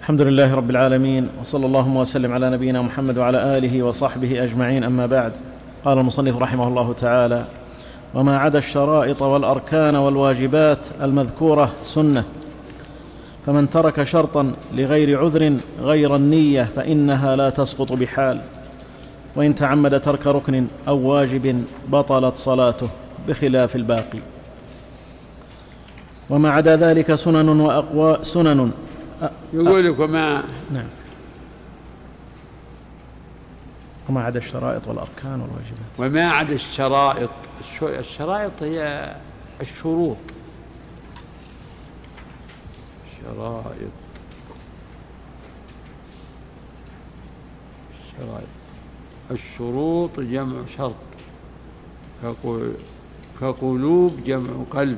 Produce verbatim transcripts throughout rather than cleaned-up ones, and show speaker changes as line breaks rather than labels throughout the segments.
الحمد لله رب العالمين، وصلى اللهم وسلم على نبينا محمد وعلى آله وصحبه أجمعين، أما بعد. قال المصنف رحمه الله تعالى: وما عدا الشرائط والأركان والواجبات المذكورة سنة، فمن ترك شرطا لغير عذر غير النية فإنها لا تسقط بحال، وإن تعمد ترك ركن أو واجب بطلت صلاته بخلاف الباقي. وما عدا ذلك سنن وأقوى سنن
يقول لك وما
نعم وما عدا الشرائط والأركان والواجبات.
وما عدا الشرائط، الشرائط هي الشروط، شرائط الشرائط الشروط جمع شرط، كقلوب جمع قلب.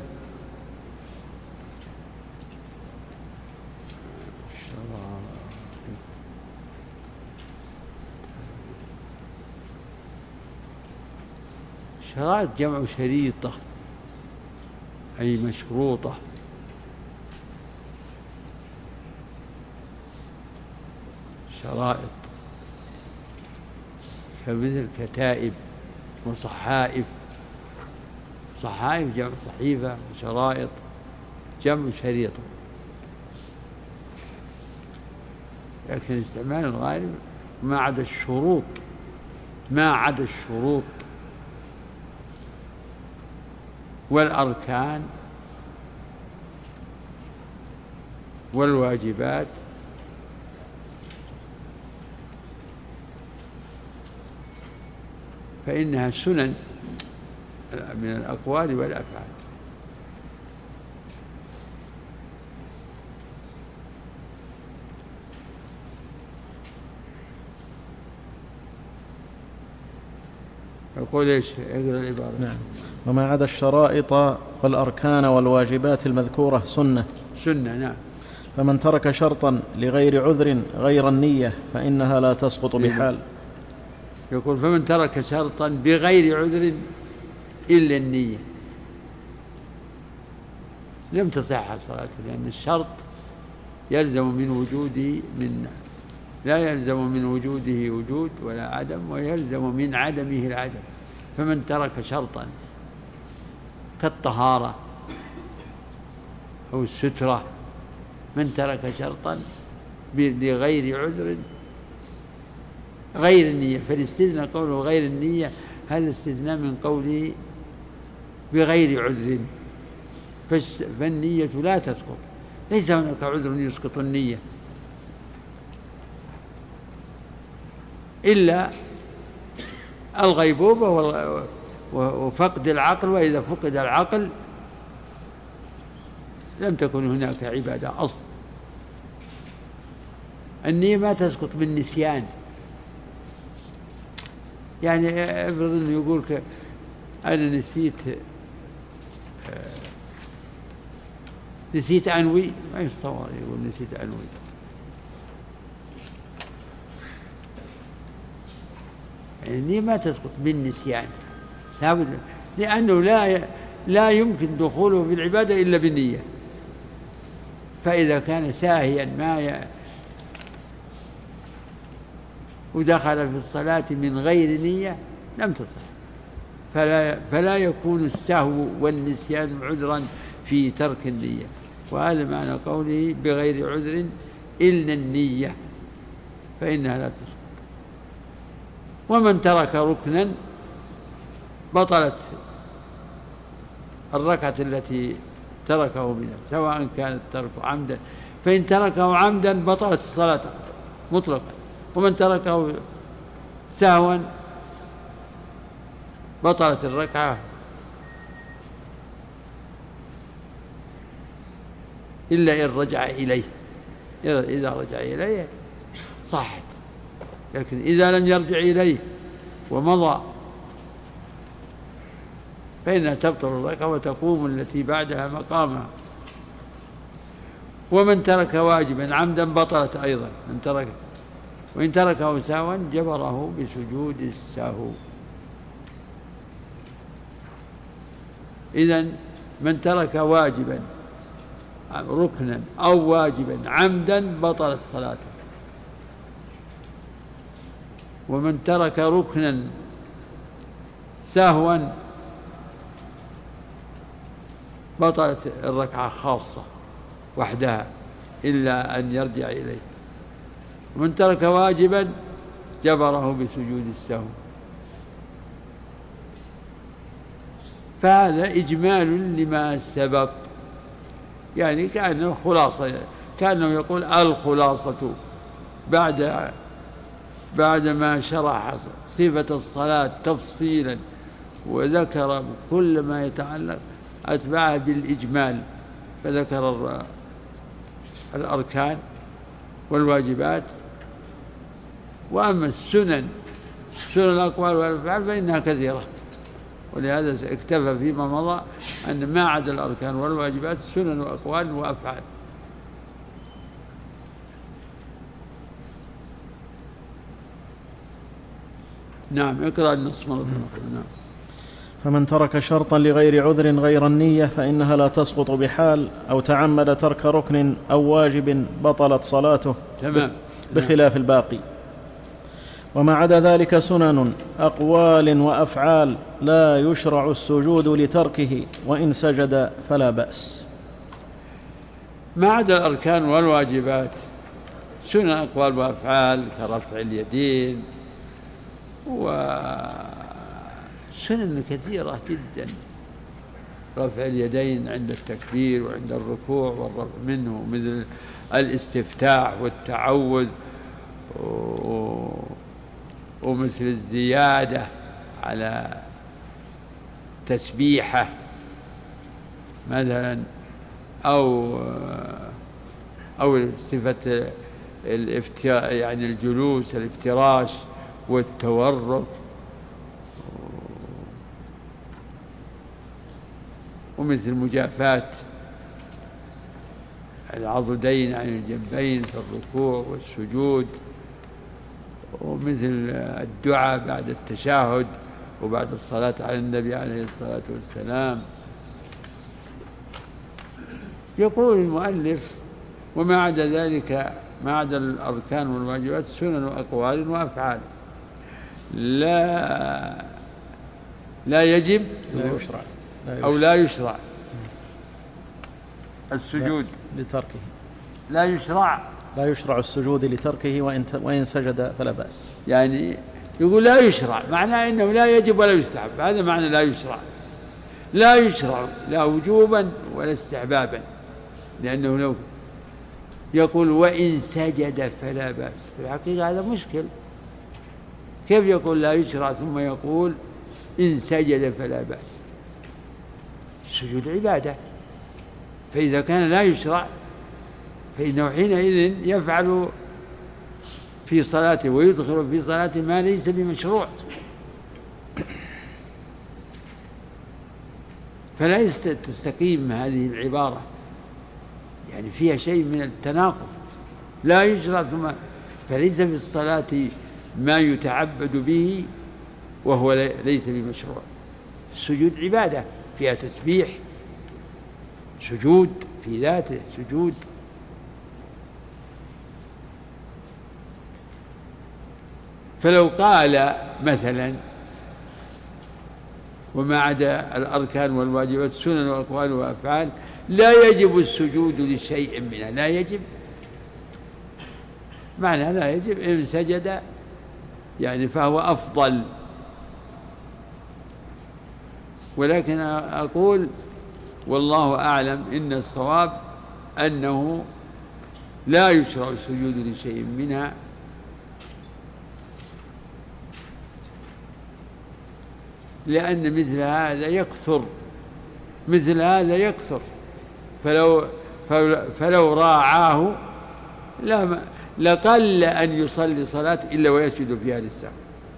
شرائط جمع شريطة أي مشروطة. شرائط كمثل كتائب وصحائف، صحائف جمع صحيفة، وشرائط جمع شريطة، لكن استعمال الغالب ما عدا الشروط، ما عدا الشروط والأركان والواجبات فإنها سنن من الأقوال والأفعال. يقول إيش؟ اقرأ العبارة.
نعم. وما عدا الشرائط والأركان والواجبات المذكورة سنة
سنة نعم.
فمن ترك شرطا لغير عذر غير النية فإنها لا تسقط بحال.
يقول فمن ترك شرطا بغير عذر إلا النية لم تصح صلاته، لأن الشرط يلزم من وجوده من لا يلزم من وجوده وجود ولا عدم، ويلزم من عدمه العدم. فمن ترك شرطا كالطهارة أو السترة، من ترك شرطا لغير عذر غير النية، فالاستثناء قوله غير النية هذا استثناء من قوله بغير عذر، فالنية لا تسقط، ليس هناك عذر يسقط النية إلا الغيبوبة وفقد العقل، وإذا فقد العقل لم تكن هناك عبادة أصلا. النية ما تسقط بالنسيان، يعني افرض انه يقول انا نسيت نسيت انوي، ما يتصور يقول نسيت انوي، يعني النية ما تسقط بالنسيان لابد، لأنه لا لا يمكن دخوله في العبادة إلا بالنية. فإذا كان ساهيا ما ي... ودخل في الصلاة من غير نية لم تصح، فلا, فلا يكون السهو والنسيان عذرا في ترك النية. وهذا معنى قوله بغير عذر إلا النية فإنها لا تسقط. ومن ترك ركنا بطلت الركعة التي تركه منها، سواء كان الترك عمدا، فإن تركه عمدا بطلت الصلاة مطلقا، ومن تركه سهوا بطلت الركعة إلا إن رجع إليه، إذا رجع إليه صحت، لكن إذا لم يرجع إليه ومضى فإنها تبطل الركعة وتقوم التي بعدها مقامها. ومن ترك واجبا عمدا بطلت أيضا من ترك، وإن تركه سهوا جبره بسجود السهو. إذن من ترك واجبا ركنا أو واجبا عمدا بطلت صلاته. ومن ترك ركنا سهوا بطلت الركعة خاصة وحدها إلا أن يرجع إليه. ومن ترك واجبا جبره بسجود السهو. فهذا إجمال لما سبق، يعني كأنه خلاصة، كأنه يقول الخلاصة بعد بعد ما شرح صفة الصلاة تفصيلا وذكر كل ما يتعلق أتبعه بالإجمال، فذكر الأركان والواجبات. وأما السنن سنن الأقوال والأفعال فإنها كثيرة، ولهذا اكتفى فيما مضى أن ما عدا الأركان والواجبات سنن وأقوال وأفعال. نعم، اقرأ النص مرة أخرى. نعم.
فمن ترك شرطا لغير عذر غير النية فإنها لا تسقط بحال، أو تعمد ترك ركن أو واجب بطلت صلاته.
تمام.
بخلاف الباقي. وما عدا ذلك سنن أقوال وأفعال لا يشرع السجود لتركه، وإن سجد فلا بأس.
ما عدا الأركان والواجبات سنن أقوال وأفعال كرفع اليدين وسنن كثيرة جدا، رفع اليدين عند التكبير وعند الركوع والرفع منه، مثل الاستفتاح والتعوذ، ومثل الزيادة على تسبيحة مثلا، أو أو صفة الافتراش، يعني الجلوس الافتراش والتورك، ومثل مجافاة العضدين عن الجنبين في الركوع والسجود، ومثل الدعاء بعد التشهد وبعد الصلاة على النبي عليه الصلاة والسلام. يقول المؤلف: وما عدا ذلك، ما عدا الأركان والواجبات سنن وأقوال وأفعال لا لا يجب
لا يشرع
أو لا يشرع السجود
لتركه،
لا يشرع
لا يشرع السجود لتركه، وإن وإن سجد فلا بأس.
يعني يقول لا يشرع، معناه إنه لا يجب ولا يستحب، هذا معنى لا يشرع. لا يشرع لا وجوبا ولا استحبابا، لأنه لو يقول وإن سجد فلا بأس، في الحقيقة هذا مشكل. كيف يقول لا يشرع ثم يقول إن سجد فلا بأس؟ السجود عبادة، فإذا كان لا يشرع فإنه حينئذ يفعل في صلاته ويدخل في صلاته ما ليس بمشروع، فلا تستقيم هذه العبارة، يعني فيها شيء من التناقض. لا يشرع ثم فليس في الصلاة ما يتعبد به وهو ليس بمشروع. السجود عبادة فيها تسبيح، سجود في ذاته سجود. فلو قال مثلا وما عدا الأركان والواجبات سنن وأقوال وأفعال لا يجب السجود لشيء منها، لا يجب معنى لا يجب، إن سجد يعني فهو أفضل. ولكن أقول والله أعلم إن الصواب أنه لا يشرع السجود لشيء منها، لأن مثل هذا يكثر، مثل هذا يكثر، فلو فلو راعاه لا لقل أن يصلي صلاة إلا ويسجد فيها للسهو.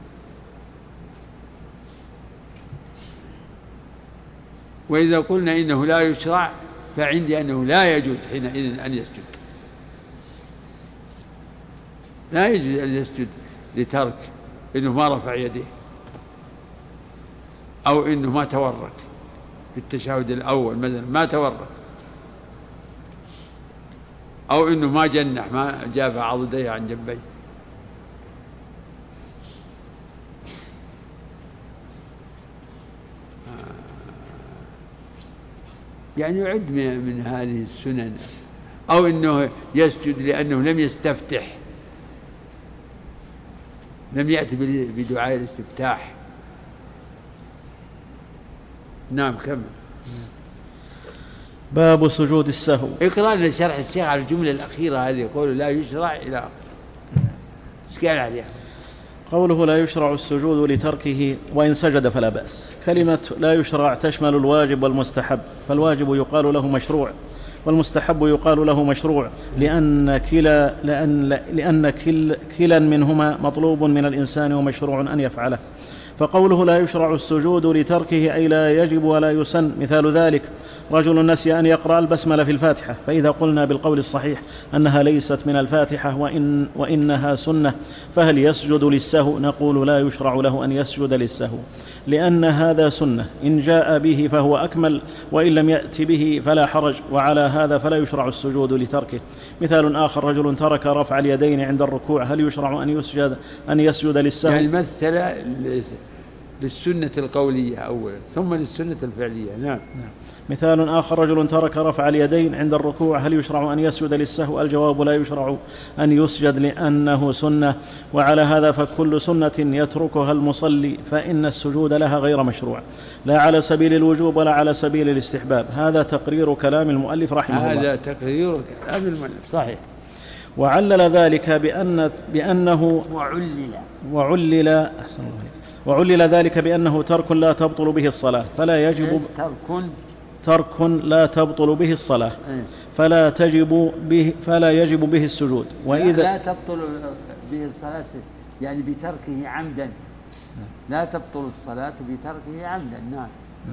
وإذا قلنا إنه لا يشرع فعندي أنه لا يجوز حينئذ أن يسجد، لا يجوز أن يسجد لترك إنه ما رفع يديه أو إنه ما تورك في التشهد الأول مثلا، ما تورك أو إنه ما جنح ما جاب عضديه عن جنبيه. يعني يعد من هذه السنن. أو إنه يسجد لأنه لم يستفتح، لم يأتي بدعاء الاستفتاح. نعم كمل.
باب سجود السهو.
اقرأ لنا شرح الشيخ على الجملة الأخيرة هذه، يقول لا يشرع إلى آخره. ايش قال عليها؟
قوله لا يشرع السجود لتركه وإن سجد فلا بأس. كلمة لا يشرع تشمل الواجب والمستحب، فالواجب يقال له مشروع والمستحب يقال له مشروع، لأن كلا لأن لأن كل كلا منهما مطلوب من الإنسان ومشروع أن يفعله. فقوله لا يشرع السجود لتركه أي لا يجب ولا يسن. مثال ذلك رجل نسي أن يقرأ البسملة في الفاتحة، فإذا قلنا بالقول الصحيح أنها ليست من الفاتحة وإن وإنها سنة، فهل يسجد للسهو؟ نقول لا يشرع له أن يسجد للسهو، لأن هذا سنة، إن جاء به فهو أكمل، وإن لم يأت به فلا حرج، وعلى هذا فلا يشرع السجود لتركه. مثال آخر رجل ترك رفع اليدين عند الركوع، هل يشرع أن يسجد أن يسجد للسهو؟
يعني مثل للسنة القولية أولا ثم للسنة الفعلية. نعم.
نعم. مثال آخر رجل ترك رفع اليدين عند الركوع، هل يشرع أن يسجد للسهو؟ الجواب لا يشرع أن يسجد لأنه سنة، وعلى هذا فكل سنة يتركها المصلي فإن السجود لها غير مشروع، لا على سبيل الوجوب ولا على سبيل الاستحباب. هذا تقرير كلام المؤلف رحمه الله.
هذا تقرير كلام المؤلف صحيح.
وعلل ذلك بأن بأنه
وعلل
وعلل أحسن الله وعلل ذلك بأنه ترك لا تبطل به الصلاة، فلا يجب
ترك
ترك لا تبطل به الصلاة فلا تجب به فلا يجب به السجود.
وإذا لا تبطل به الصلاة يعني بتركه عمدا، لا تبطل الصلاة بتركه عمدا. نعم.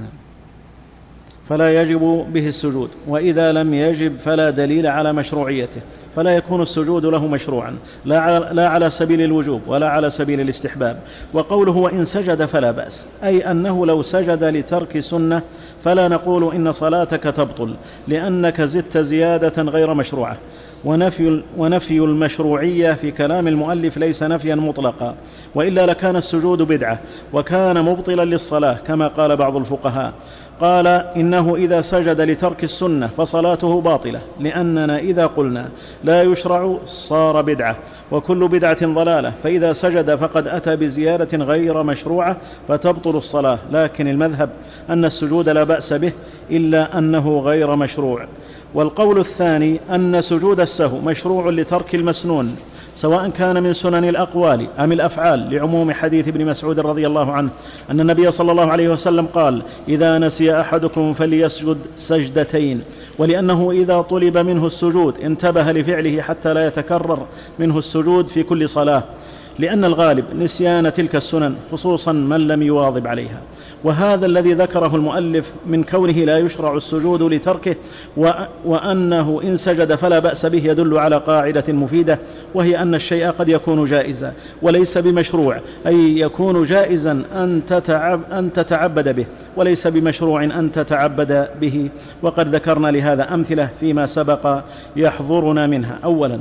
فلا يجب به السجود، وإذا لم يجب فلا دليل على مشروعيته، فلا يكون السجود له مشروعا لا على سبيل الوجوب ولا على سبيل الاستحباب. وقوله وإن سجد فلا بأس، أي أنه لو سجد لترك سنة فلا نقول إن صلاتك تبطل لأنك زدت زيادة غير مشروعة. ونفي, ونفي المشروعية في كلام المؤلف ليس نفيا مطلقا، وإلا لكان السجود بدعة وكان مبطلا للصلاة كما قال بعض الفقهاء، قال إنه إذا سجد لترك السنة فصلاته باطلة، لأننا إذا قلنا لا يشرع صار بدعة، وكل بدعة ضلالة، فإذا سجد فقد أتى بزيادة غير مشروعة فتبطل الصلاة. لكن المذهب أن السجود لا بأس به إلا أنه غير مشروع. والقول الثاني أن سجود السهو مشروع لترك المسنون سواء كان من سنن الأقوال أم الأفعال، لعموم حديث ابن مسعود رضي الله عنه أن النبي صلى الله عليه وسلم قال إذا نسي أحدكم فليسجد سجدتين، ولأنه إذا طلب منه السجود انتبه لفعله حتى لا يتكرر منه السجود في كل صلاة، لأن الغالب نسيان تلك السنن خصوصا من لم يواظب عليها. وهذا الذي ذكره المؤلف من كونه لا يشرع السجود لتركه وأنه إن سجد فلا بأس به يدل على قاعدة مفيدة، وهي أن الشيء قد يكون جائزا وليس بمشروع، أي يكون جائزا أن تتعب أن تتعبد به وليس بمشروع أن تتعبد به. وقد ذكرنا لهذا أمثلة فيما سبق يحضرنا منها. أولا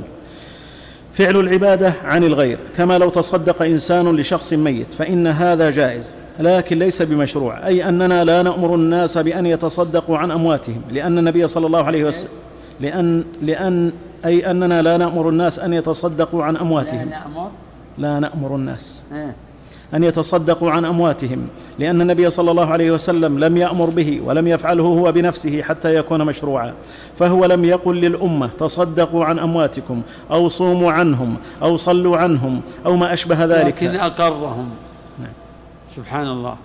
فعل العبادة عن الغير، كما لو تصدق إنسان لشخص ميت فإن هذا جائز لكن ليس بمشروع، أي أننا لا نأمر الناس بأن يتصدقوا عن أمواتهم، لأن النبي صلى الله عليه وسلم لأن لأن أي أننا لا نأمر الناس أن يتصدقوا عن أمواتهم
لا نأمر
لا نأمر الناس أن يتصدقوا عن أمواتهم، لأن النبي صلى الله عليه وسلم لم يأمر به ولم يفعله هو بنفسه حتى يكون مشروعا، فهو لم يقل للأمة تصدقوا عن أمواتكم أو صوموا عنهم أو صلوا عنهم أو ما أشبه ذلك،
لكن أقرهم. نعم. سبحان الله،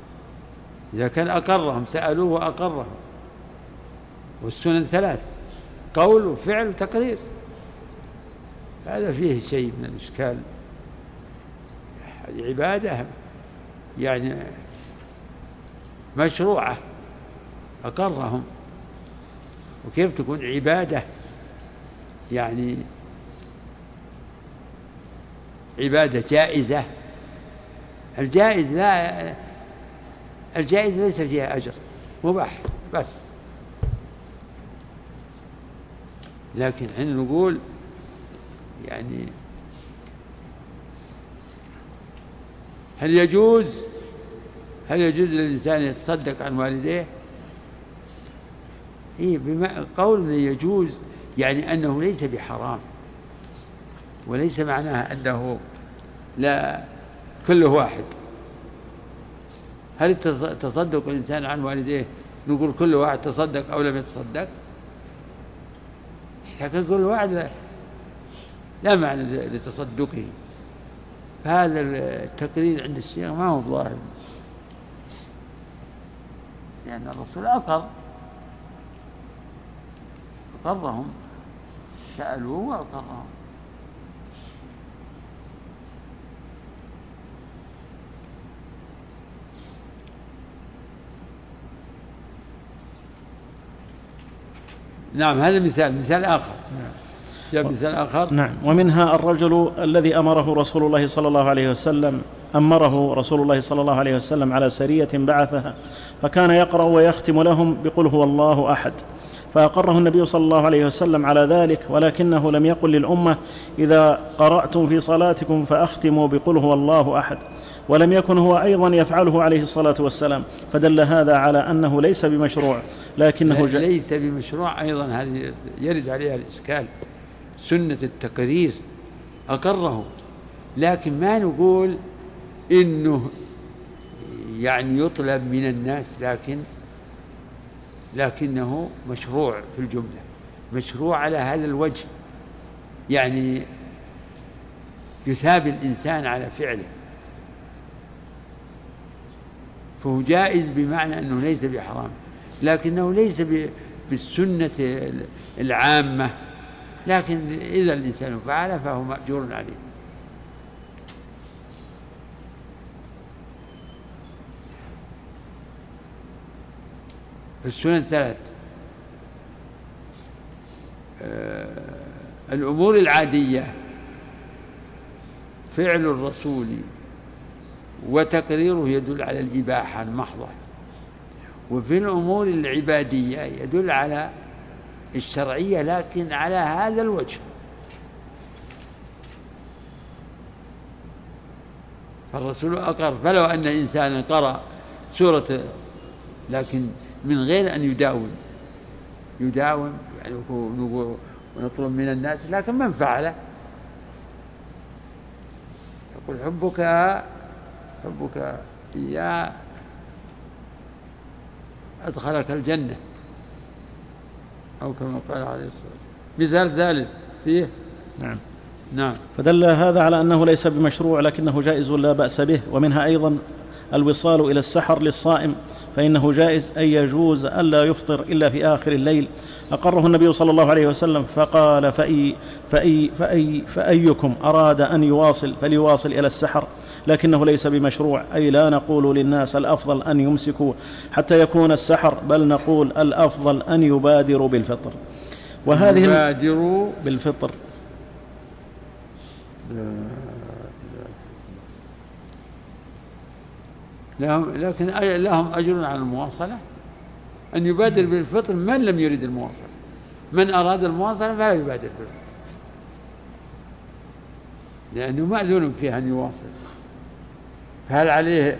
إذا كان أقرهم سألوه وأقرهم. والسنن ثلاث: قول وفعل وتقرير. هذا فيه شيء من الإشكال. هذه عبادة يعني مشروعة أقرهم، وكيف تكون عبادة يعني عبادة جائزة؟ الجائز لا الجائز ليس فيها أجر، مباح بس. لكن حين نقول يعني هل يجوز هل يجوز للإنسان يتصدق عن والديه؟ إيه، بما قول يجوز يعني أنه ليس بحرام، وليس معناها أنه لا كله واحد. هل تصدق الإنسان عن والديه نقول كل واحد تصدق أو لم يتصدق؟ لكن كل واحد لا, لا معنى لتصدقه. فهذا التقرير عند الشيخ ما هو ظاهر، لأن يعني الرسول أقر أقرهم، سألوه وأقرهم. نعم، هذا مثال مثال آخر. نعم. جاء مثال آخر.
نعم. ومنها الرجل الذي أمره رسول الله صلى الله عليه وسلم أمره رسول الله صلى الله عليه وسلم على سرية بعثها، فكان يقرأ ويختم لهم بقل هو الله أحد، فأقره النبي صلى الله عليه وسلم على ذلك، ولكنه لم يقل للأمة إذا قرأتم في صلاتكم فأختموا بقل هو الله أحد، ولم يكن هو أيضا يفعله عليه الصلاة والسلام، فدل هذا على أنه ليس بمشروع لكنه
ج... ليس بمشروع أيضا. هذه يرد عليها الإشكال. سنة التقرير أقره، لكن ما نقول إنه يعني يطلب من الناس، لكن لكنه مشروع في الجملة، مشروع على هذا الوجه، يعني يثاب الإنسان على فعله، فهو جائز بمعنى أنه ليس بحرام، لكنه ليس بالسنة العامة، لكن إذا الإنسان فعل فهو مأجور عليه. السنن ثلاث: آه الأمور العادية فعل الرسول وتقريره يدل على الإباحة المحضة، وفي الأمور العبادية يدل على الشرعية لكن على هذا الوجه. فالرسول أقر، فلو أن إنسانا قرأ سورة لكن من غير أن يداوم يداوم يعني ونطلب من الناس، لكن من فعله يقول حبك حبك إياه أدخلك الجنة، أو كما قال عليه الصلاة والسلام. مثال ثالث فيه.
نعم.
نعم.
فدل هذا على أنه ليس بمشروع لكنه جائز لا بأس به. ومنها أيضا الوصال إلى السحر للصائم، فإنه جائز أي يجوز ألا يفطر إلا في آخر الليل، أقره النبي صلى الله عليه وسلم فقال فأي فأي فأي فأيكم أراد أن يواصل فليواصل إلى السحر، لكنه ليس بمشروع، أي لا نقول للناس الأفضل أن يمسكوا حتى يكون السحر، بل نقول الأفضل أن يبادروا بالفطر.
وهذه يبادروا
بالفطر.
لهم لكن لهم أجر على المواصلة، أن يبادر بالفطر من لم يريد المواصلة. من أراد المواصلة فلا يبادر بالفطر، لأنه مأذون فيه أن يواصل. فهل عليه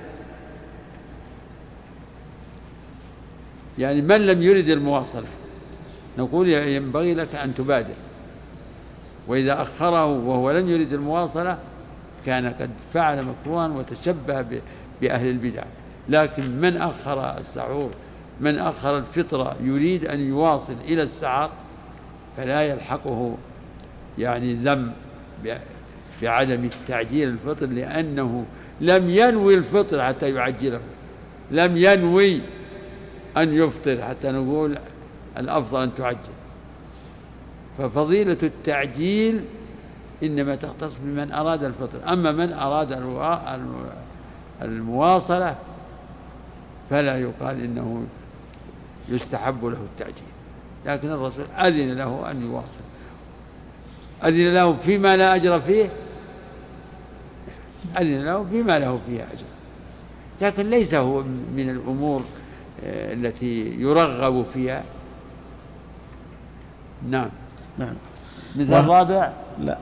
يعني من لم يرد المواصلة نقول ينبغي لك أن تبادر، وإذا أخره وهو لم يرد المواصلة كان قد فعل مكروها وتشبه بأهل البدع. لكن من أخر السحور من أخر الفطرة يريد أن يواصل إلى السحر فلا يلحقه يعني ذم بعدم التعجيل الفطر، لأنه لم ينوي الفطر حتى يعجله، لم ينوي أن يفطر حتى نقول الأفضل أن تعجل. ففضيلة التعجيل إنما تختص بمن أراد الفطر، أما من أراد المواصلة فلا يقال إنه يستحب له التعجيل. لكن الرسول أذن له أن يواصل، أذن له فيما لا أجر فيه، أذن له فيما له فيه أجر، لكن ليس هو من الأمور التي يرغب فيها. نعم.
نعم.
مثل الرابع
لا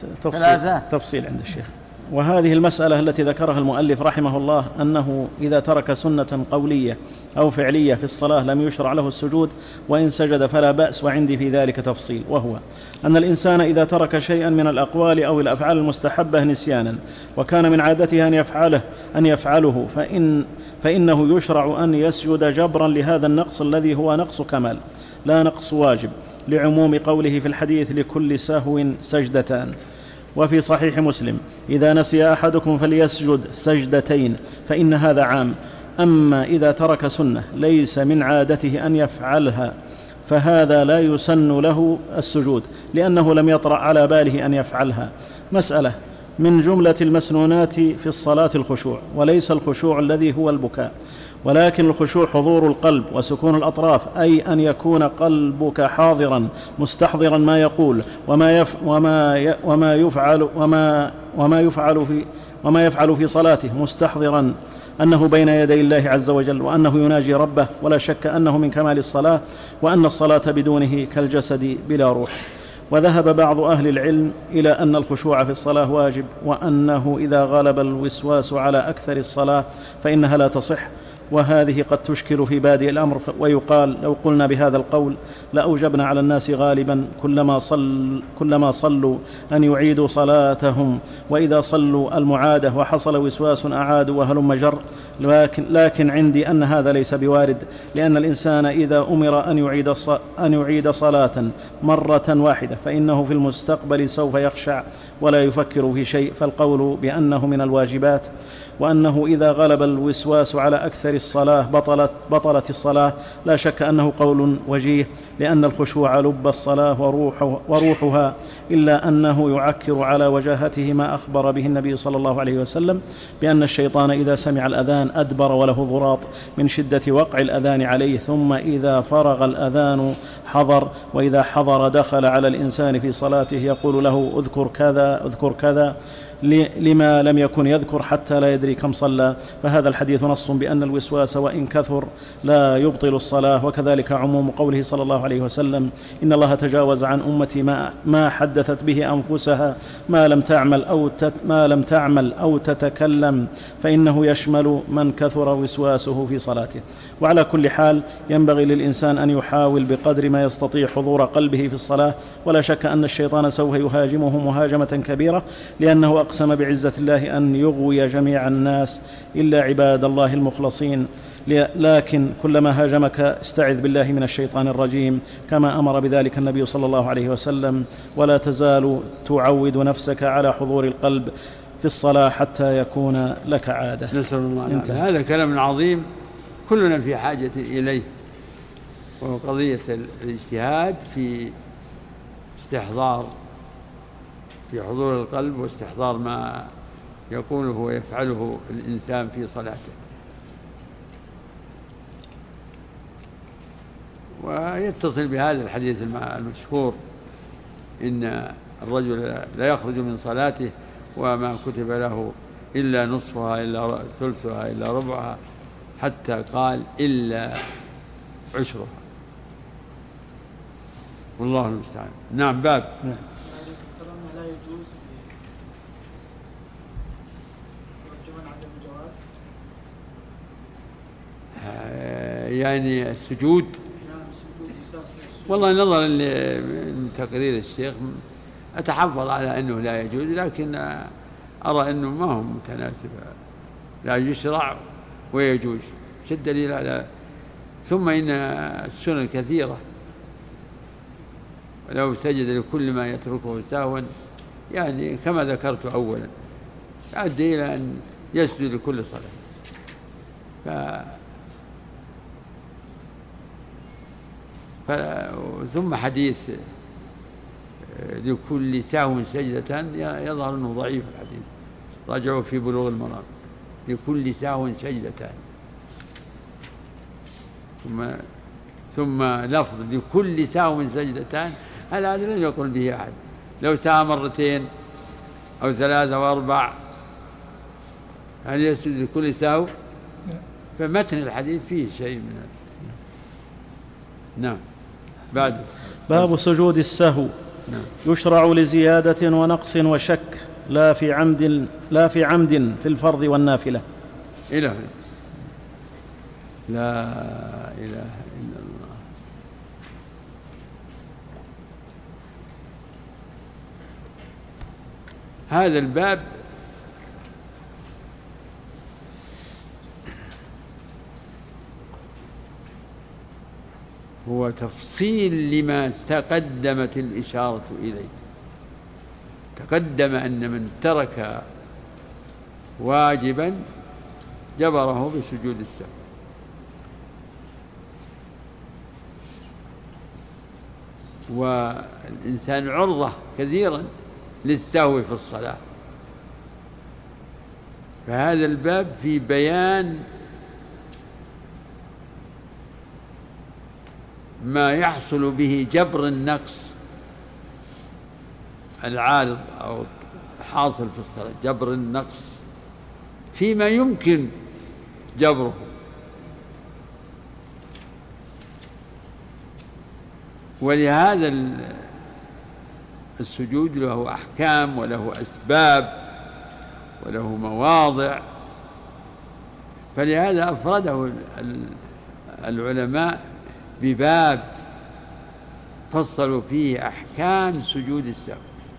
تفصيل, تفصيل عند الشيخ. وهذه المسألة التي ذكرها المؤلف رحمه الله أنه إذا ترك سنة قولية أو فعلية في الصلاة لم يشرع له السجود، وإن سجد فلا بأس، وعندي في ذلك تفصيل، وهو أن الإنسان إذا ترك شيئا من الأقوال أو الأفعال المستحبة نسيانا وكان من عادته أن يفعله, أن يفعله فإن فإنه يشرع أن يسجد جبرا لهذا النقص الذي هو نقص كمال لا نقص واجب، لعموم قوله في الحديث: لكل سهو سجدتان. وفي صحيح مسلم: إذا نسي أحدكم فليسجد سجدتين، فإن هذا عام. أما إذا ترك سنة ليس من عادته أن يفعلها فهذا لا يسن له السجود، لأنه لم يطرأ على باله أن يفعلها. مسألة: من جملة المسنونات في الصلاة الخشوع، وليس الخشوع الذي هو البكاء، ولكن الخشوع حضور القلب وسكون الأطراف، أي أن يكون قلبك حاضرا مستحضرا ما يقول وما يف وما وما يفعل وما وما يفعل في وما يفعل في صلاته، مستحضرا أنه بين يدي الله عز وجل وأنه يناجي ربه، ولا شك أنه من كمال الصلاة، وأن الصلاة بدونه كالجسد بلا روح. وذهب بعض أهل العلم إلى أن الخشوع في الصلاة واجب، وأنه إذا غلب الوسواس على أكثر الصلاة فإنها لا تصح، وهذه قد تشكل في بادئ الأمر. ويقال: لو قلنا بهذا القول لأوجبنا على الناس غالبا كلما, صل كلما صلوا أن يعيدوا صلاتهم، وإذا صلوا المعادة وحصل وسواس أعادوا وهلم جر. لكن, لكن عندي أن هذا ليس بوارد، لأن الإنسان إذا أمر أن يعيد, أن يعيد صلاة مرة واحدة فإنه في المستقبل سوف يخشع ولا يفكر في شيء، فالقول بأنه من الواجبات، وأنه إذا غلب الوسواس على أكثر الصلاة بطلت, بطلت الصلاة، لا شك أنه قول وجيه، لأن الخشوع لب الصلاة وروح وروحها، إلا أنه يعكر على وجاهته ما أخبر به النبي صلى الله عليه وسلم بأن الشيطان إذا سمع الأذان أدبر وله ضراط من شدة وقع الأذان عليه، ثم إذا فرغ الأذان حضر، وإذا حضر دخل على الإنسان في صلاته يقول له: اذكر كذا اذكر كذا، لما لم يكن يذكر حتى لا يدري كم صلى. فهذا الحديث نص بأن الوسواس وإن كثر لا يبطل الصلاة. وكذلك عموم قوله صلى الله عليه وسلم: إن الله تجاوز عن أمتي ما, ما حدثت به أنفسها ما لم تعمل أو تت ما لم تعمل أو تتكلم، فإنه يشمل من كثر وسواسه في صلاته. وعلى كل حال ينبغي للإنسان أن يحاول بقدر ما يستطيع حضور قلبه في الصلاة، ولا شك أن الشيطان سوف يهاجمه مهاجمة كبيرة، لأنه أقسم بعزة الله أن يغوي جميع الناس إلا عباد الله المخلصين. لكن كلما هاجمك استعذ بالله من الشيطان الرجيم، كما أمر بذلك النبي صلى الله عليه وسلم: ولا تزال تعود نفسك على حضور القلب في الصلاة حتى يكون لك عادة.
نسأل الله. هذا كلام عظيم كلنا في حاجة إليه، وهو قضية الاجتهاد في استحضار في حضور القلب واستحضار ما يقوله ويفعله الإنسان في صلاته. ويتصل بهذا الحديث المشهور: إن الرجل لا يخرج من صلاته وما كتب له إلا نصفها إلا ثلثها إلا ربعها، حتى قال إلا عشرها. والله المستعان. نعم. باب نعم.
لا يجوز ترجمان عدم الجواز،
يعني السجود. والله نظرا لتقرير الشيخ أتحفظ على أنه لا يجوز، لكن أرى أنه ما هو متناسب، لا يشرع ويجوز. شد دليل على. ثم إن السنن كثيرة، ولو سجد لكل ما يتركه سهوا، يعني كما ذكرت أولا، يؤدي إلى أن يسجد لكل صلاة. ف... ف... ثم حديث لكل سهو سجدة يظهر أنه ضعيف الحديث، راجعوا في بلوغ المرام. لكل سهو سجدتان، ثم ثم لفظ لكل سهو سجدتان، هذا لم يقل به أحد. لو سهى مرتين أو ثلاثة وأربع هل يسجد لكل سهو؟ فمتن الحديث فيه شيء من هذا. نعم. بعد
باب سجود السهو.
نعم.
يشرع لزيادة ونقص وشك، لا في عمد لا في عمد في الفرض والنافلة.
إله لا إله إلا الله. هذا الباب هو تفصيل لما تقدمت الإشارة إليه. تقدم أن من ترك واجبا جبره بسجود السهو، والإنسان عرضة كثيرا للسهو في الصلاة، فهذا الباب في بيان ما يحصل به جبر النقص العارض أو الحاصل في الصلاة، جبر النقص فيما يمكن جبره. ولهذا السجود له أحكام وله أسباب وله مواضع، فلهذا أفرده العلماء بباب فصلوا فيه أحكام سجود السهو،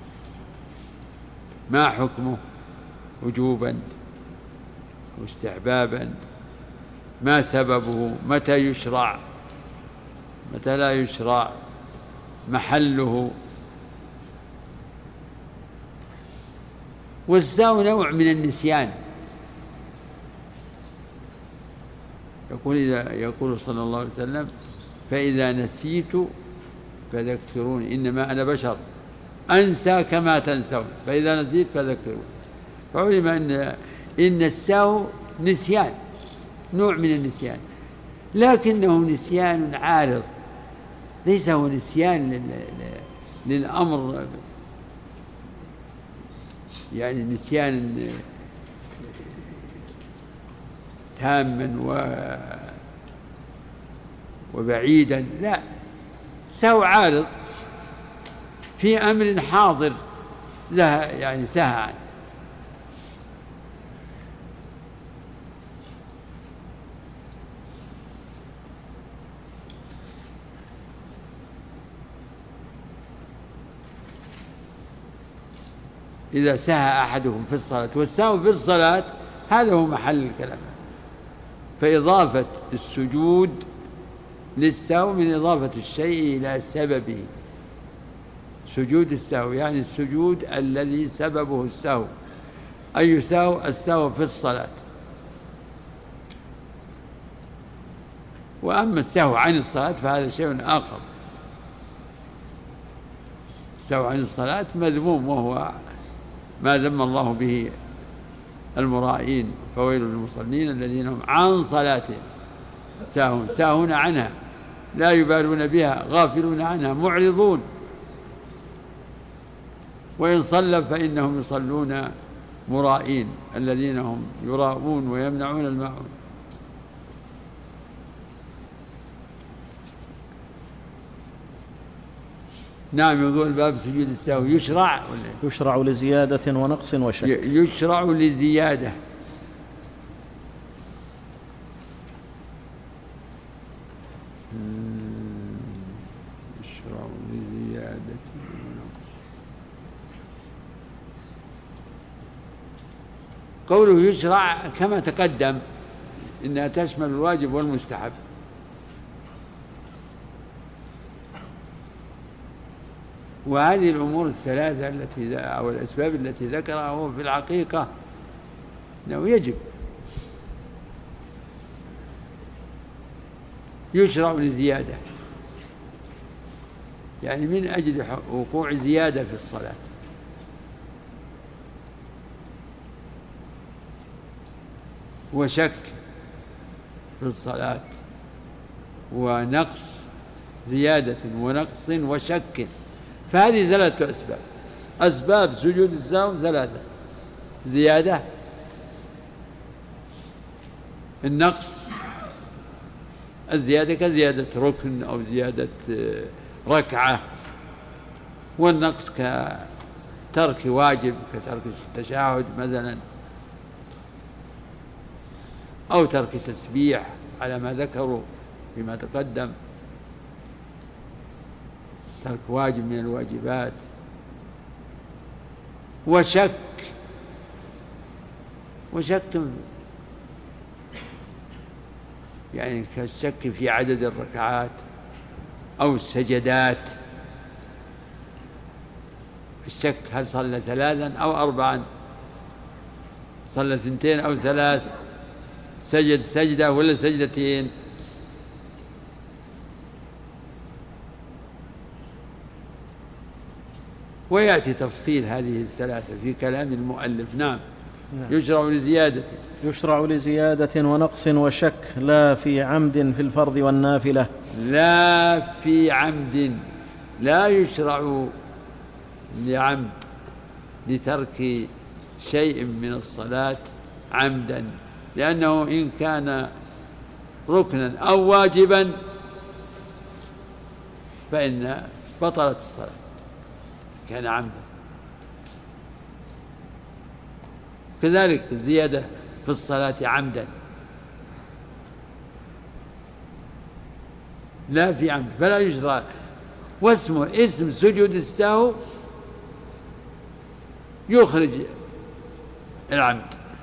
ما حكمه وجوبا واستحبابا، ما سببه، متى يشرع متى لا يشرع، محله. والسهو نوع من النسيان. يقول إذا يقول صلى الله عليه وسلم: فإذا نسيت فذكروني إنما أنا بشر أنسى كما تنسون، فإذا نسيت فذكروني. فعلم أن إن السهو نسيان، نوع من النسيان، لكنه نسيان عارض، ليس هو نسيان للأمر، يعني نسيان تاما وبعيدا، لا، سهو عارض في أمر حاضر لها، يعني سهى عنه. إذا سهى أحدهم في الصلاة، والسهو في الصلاة هذا هو محل الكلام، فإضافة السجود للسهو من إضافة الشيء إلى سببه. سجود السهو يعني السجود الذي سببه السهو. أي سهو؟ السهو في الصلاة. وأما السهو عن الصلاة فهذا شيء آخر. السهو عن الصلاة مذموم، وهو ما ذم الله به المرائين: فويل للمصلين الذين هم عن صلاتهم ساهون. ساهون عنها، لا يبالون بها، غافلون عنها، معرضون. وإن صلوا فإنهم يصلون مرائين، الذين هم يراؤون ويمنعون الماعون. نعم. يقول باب سجود السهو يشرع
يشرع لزيادة ونقص وشك.
يشرع لزيادة. يشرع لزيادة ونقص. قوله يشرع كما تقدم إنها تشمل الواجب والمستحب. وهذه الأمور الثلاثة التي أو الأسباب التي ذكرها هو في الحقيقة أنه يجب. يشرع لزيادة، يعني من أجل وقوع زيادة في الصلاة. وشك في الصلاة، ونقص، زيادة ونقص وشك. فهذه ثلاثة أسباب. أسباب سجود السهو ثلاثة: زيادة، النقص. الزيادة كزيادة ركن أو زيادة ركعة، والنقص كترك واجب كترك التشهد مثلا، أو ترك تسبيح على ما ذكروا فيما تقدم، ترك واجب من الواجبات، وشك وشك يعني كالشك في عدد الركعات أو السجدات، الشك هل صلى ثلاثا أو أربعا، صلى اثنتين أو ثلاث، سجد سجدة ولا سجدتين. ويأتي تفصيل هذه الثلاثة في كلام المؤلف. نعم. يشرع لزيادة
يشرع لزيادة ونقص وشك، لا في عمد في الفرض والنافلة.
لا في عمد، لا يشرع لعمد لترك شيء من الصلاة عمدا، لأنه إن كان ركنا أو واجبا فإن بطلت الصلاة كان عمدا. كذلك الزيادة في الصلاة عمدا لا في عمد فلا يشرع. واسمه اسم سجود السهو يخرج العمد،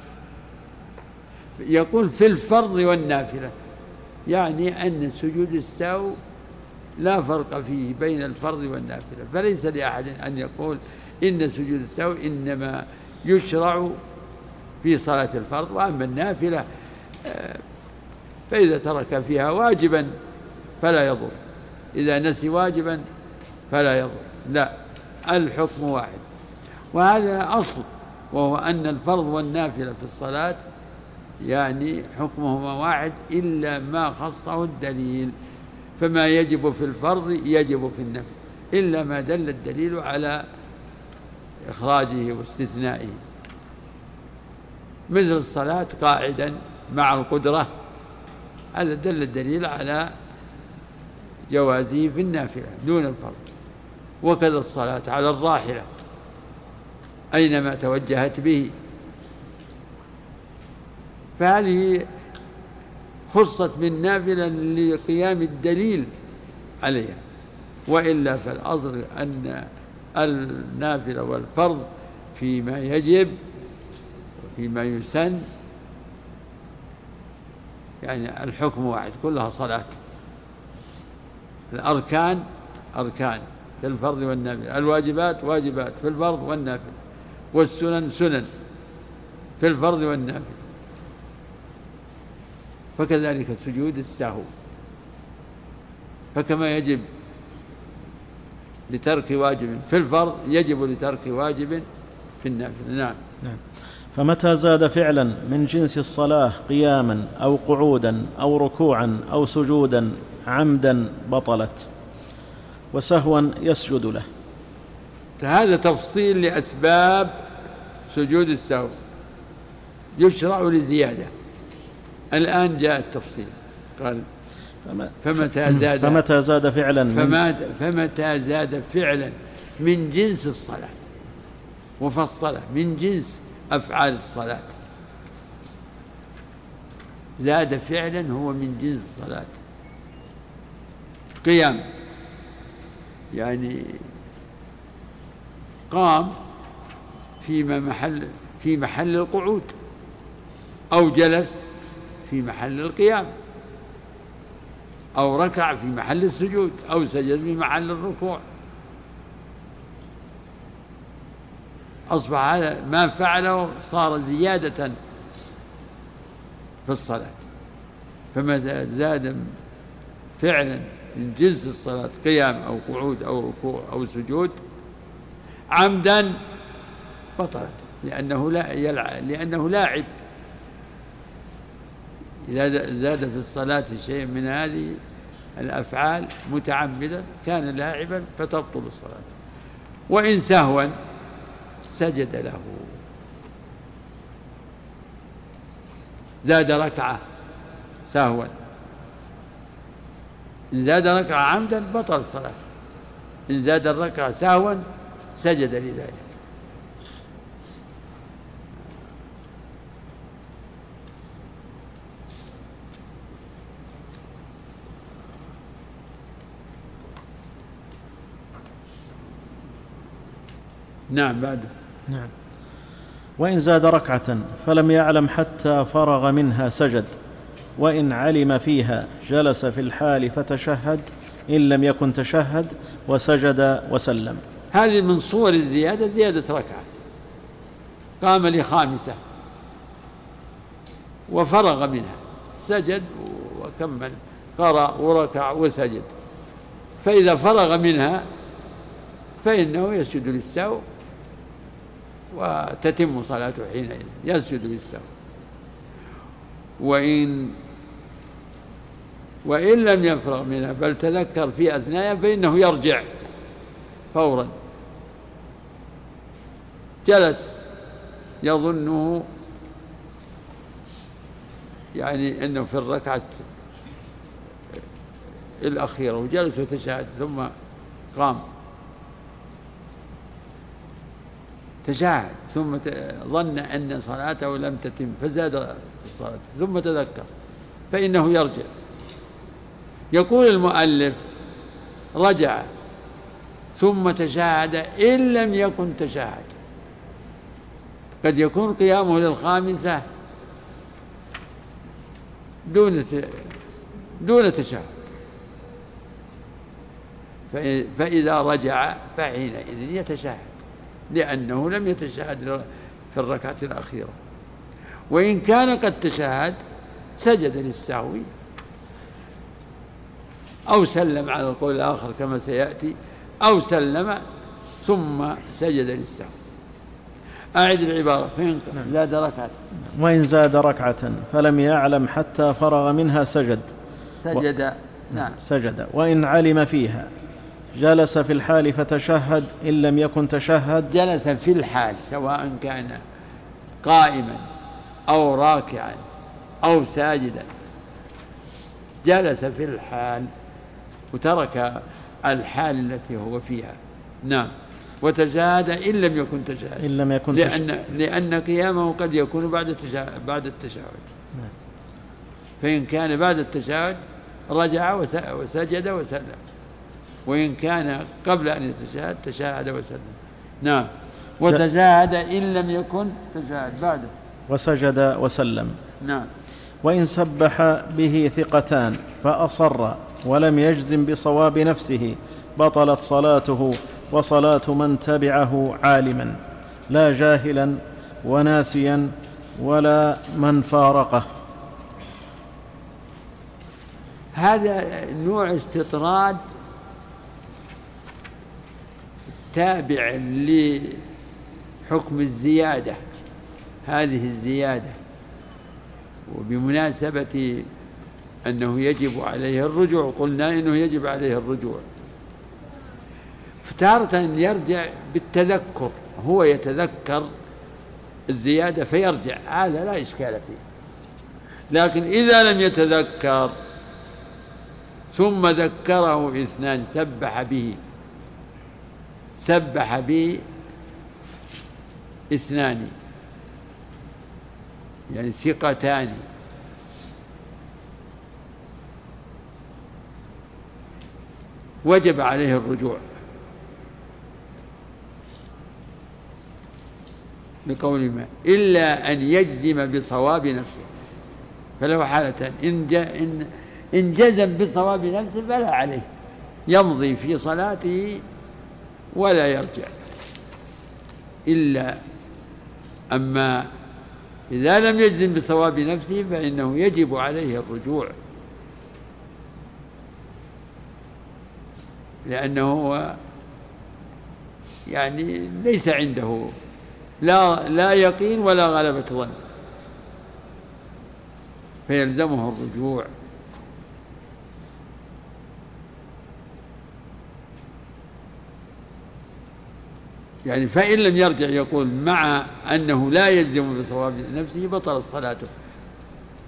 يقول في الفرض والنافلة، يعني أن سجود السهو لا فرق فيه بين الفرض والنافلة، فليس لأحد أن يقول إن سجود السهو إنما يشرع في صلاة الفرض، وأما النافلة فإذا ترك فيها واجبا فلا يضر، إذا نسي واجبا فلا يضر، لا، الحكم واحد. وهذا أصل، وهو أن الفرض والنافلة في الصلاة يعني حكمهما واحد إلا ما خصه الدليل، فما يجب في الفرض يجب في النفل إلا ما دل الدليل على إخراجه واستثنائه، مثل الصلاة قاعدا مع القدرة، هذا دل الدليل على جوازه في النافلة دون الفرض. وكذا الصلاة على الراحلة أينما توجهت به، فهذه خصت بالنافلة لقيام الدليل عليها، وإلا فالأصل أن النافلة والفرض فيما يجب وفيما يسن يعني الحكم واحد، كلها صلاة. الأركان أركان في الفرض والنافلة، الواجبات واجبات في الفرض والنافلة، والسنن سنن في الفرض والنافلة. فكذلك سجود السهو، فكما يجب لترك واجب في الفرض يجب لترك واجب في النافلة. نعم.
نعم. فمتى زاد فعلا من جنس الصلاة قياما أو قعودا أو ركوعا أو سجودا عمدا بطلت، وسهوا يسجد له.
هذا تفصيل لأسباب سجود السهو، يشرع لزيادة. الآن جاء التفصيل، قال فمتى زاد
فمتى زاد فعلا
فمتى, فمتى زاد فعلا من جنس الصلاة، وفصله من جنس أفعال الصلاة، زاد فعلا هو من جنس الصلاة. قيام يعني قام في محل في محل القعود، أو جلس في محل القيام، أو ركع في محل السجود، أو سجد في محل الركوع. أصبح هذا ما فعله صار زيادة في الصلاة. فما زاد فعلا من جنس الصلاة قيام أو قعود أو ركوع أو سجود عمدا بطلت، لأنه لا يلعب، لأنه لاعب. إذا زاد في الصلاة شيء من هذه الأفعال متعمدا كان لاعبا فتبطل الصلاة. وإن سهوا سجد له، زاد ركعة سهوا، إن زاد ركعة عمدا بطل الصلاة، إن زاد الركعة سهوا سجد لذلك. نعم بعده.
نعم. وإن زاد ركعة فلم يعلم حتى فرغ منها سجد، وإن علم فيها جلس في الحال فتشهد إن لم يكن تشهد وسجد وسلم.
هذه من صور الزيادة، زيادة ركعة. قام لخامسة وفرغ منها سجد وكمل، قرأ وركع وسجد، فإذا فرغ منها فإنه يسجد للسهو وتتم صلاته حينئذ، يسجد للسهو. وإن وإن لم يفرغ منها بل تذكر في أثناءها فإنه يرجع فورا. جلس يظنه يعني أنه في الركعة الأخيرة وجلس وتشهد ثم قام تشاهد ثم ظن أن صلاته لم تتم فزاد الصلاة ثم تذكر فإنه يرجع. يقول المؤلف رجع ثم تشاهد إن لم يكن تشاهد. قد يكون قيامه للخامسة دون دون تشاهد، فإذا رجع فحينئذ يتشاهد لأنه لم يتشاهد في الركعة الأخيرة. وإن كان قد تشاهد سجد للسهو أو سلم على القول الآخر كما سيأتي، أو سلم ثم سجد للسهو. أعد العبارة. فإن زاد ركعة
وإن زاد ركعة فلم يعلم حتى فرغ منها سجد
سجد و... نعم
سجد. وإن علم فيها جلس في الحال فتشهد إن لم يكن تشهد.
جلس في الحال سواء كان قائما أو راكعا أو ساجدا، جلس في الحال وترك الحال التي هو فيها. نعم. وتشاهد إن لم يكن تشاهد
إن لم يكن
لأن, لأن قيامه قد يكون بعد التشاهد, بعد التشاهد.
نعم.
فإن كان بعد التشاهد رجع وسجد وسلم، وإن كان قبل أن يتشاهد تشاهد وسلم. نعم. وتشاهد إن لم يكن تشاهد بعده
وسجد وسلم.
نعم.
وإن سبح به ثقتان فأصر ولم يجزم بصواب نفسه بطلت صلاته وصلاة من تبعه عالما لا جاهلا وناسيا ولا من فارقه.
هذا نوع استطراد تابع لحكم الزيادة. هذه الزيادة وبمناسبة أنه يجب عليه الرجوع قلنا إنه يجب عليه الرجوع، فتارة يرجع بالتذكر، هو يتذكر الزيادة فيرجع، هذا لا إشكال فيه. لكن إذا لم يتذكر ثم ذكره اثنان سبح به سبح به اثنان يعني ثقتان وجب عليه الرجوع بقول ما إلا أن يجزم بصواب نفسه، فله حالتان: إن إن جزم بصواب نفسه فلا عليه، يمضي في صلاته ولا يرجع. إلا أما إذا لم يجزم بصواب نفسه فإنه يجب عليه الرجوع، لأنه يعني ليس عنده لا لا يقين ولا غلبة ظن، فيلزمه الرجوع. يعني فإن لم يرجع يقول مع أنه لا يلزم بصواب نفسه بطلت صلاته،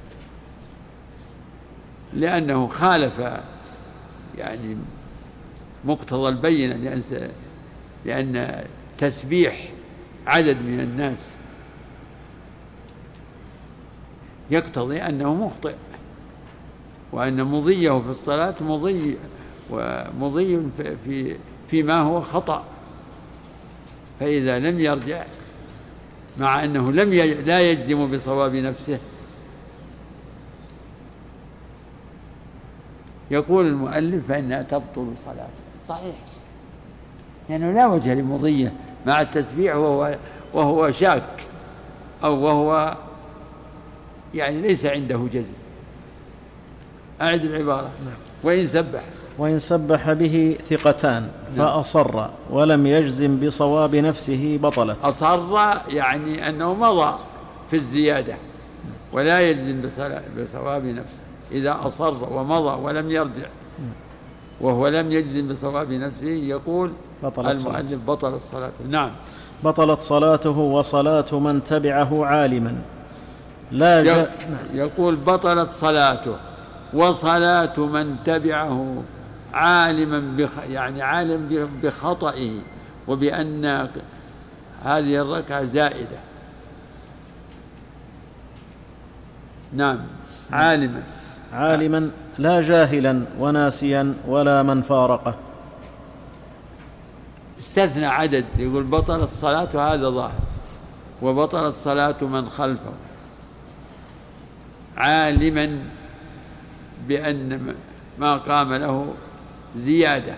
لأنه خالف يعني مقتضى البينة، لأن لأن تسبيح عدد من الناس يقتضي أنه مخطئ، وأن مضيه في الصلاة مضي ومضي في فيما هو خطأ. فإذا لم يرجع مع أنه لم ي... لا يجزم بصواب نفسه، يقول المؤلف فإنها تبطل صلاته. صحيح، لأنه يعني لا وجه لمضيه مع التسبيح وهو, وهو شاك أو وهو يعني ليس عنده جزم. أعد العبارة. وإن سبح
وإن سبح به ثقتان فأصر ولم يجزم بصواب نفسه بطلت.
أصر يعني أنه مضى في الزيادة ولا يجزم بصواب نفسه. إذا أصر ومضى ولم يرجع وهو لم يجزم بصواب نفسه يقول المؤلف بطل الصلاة. نعم،
بطلت صلاته وصلاة من تبعه عالما. لا ج...
يقول بطلت صلاته وصلاة من تبعه عالما بخ... يعني عالم بخطئه وبأن هذه الركعة زائدة. نعم، عالما
عالما لا جاهلا وناسيا ولا من فارقه.
استثنى عدد، يقول بطل الصلاة هذا ظاهر، وبطل الصلاة من خلفه عالما بأن ما قام له زيادة.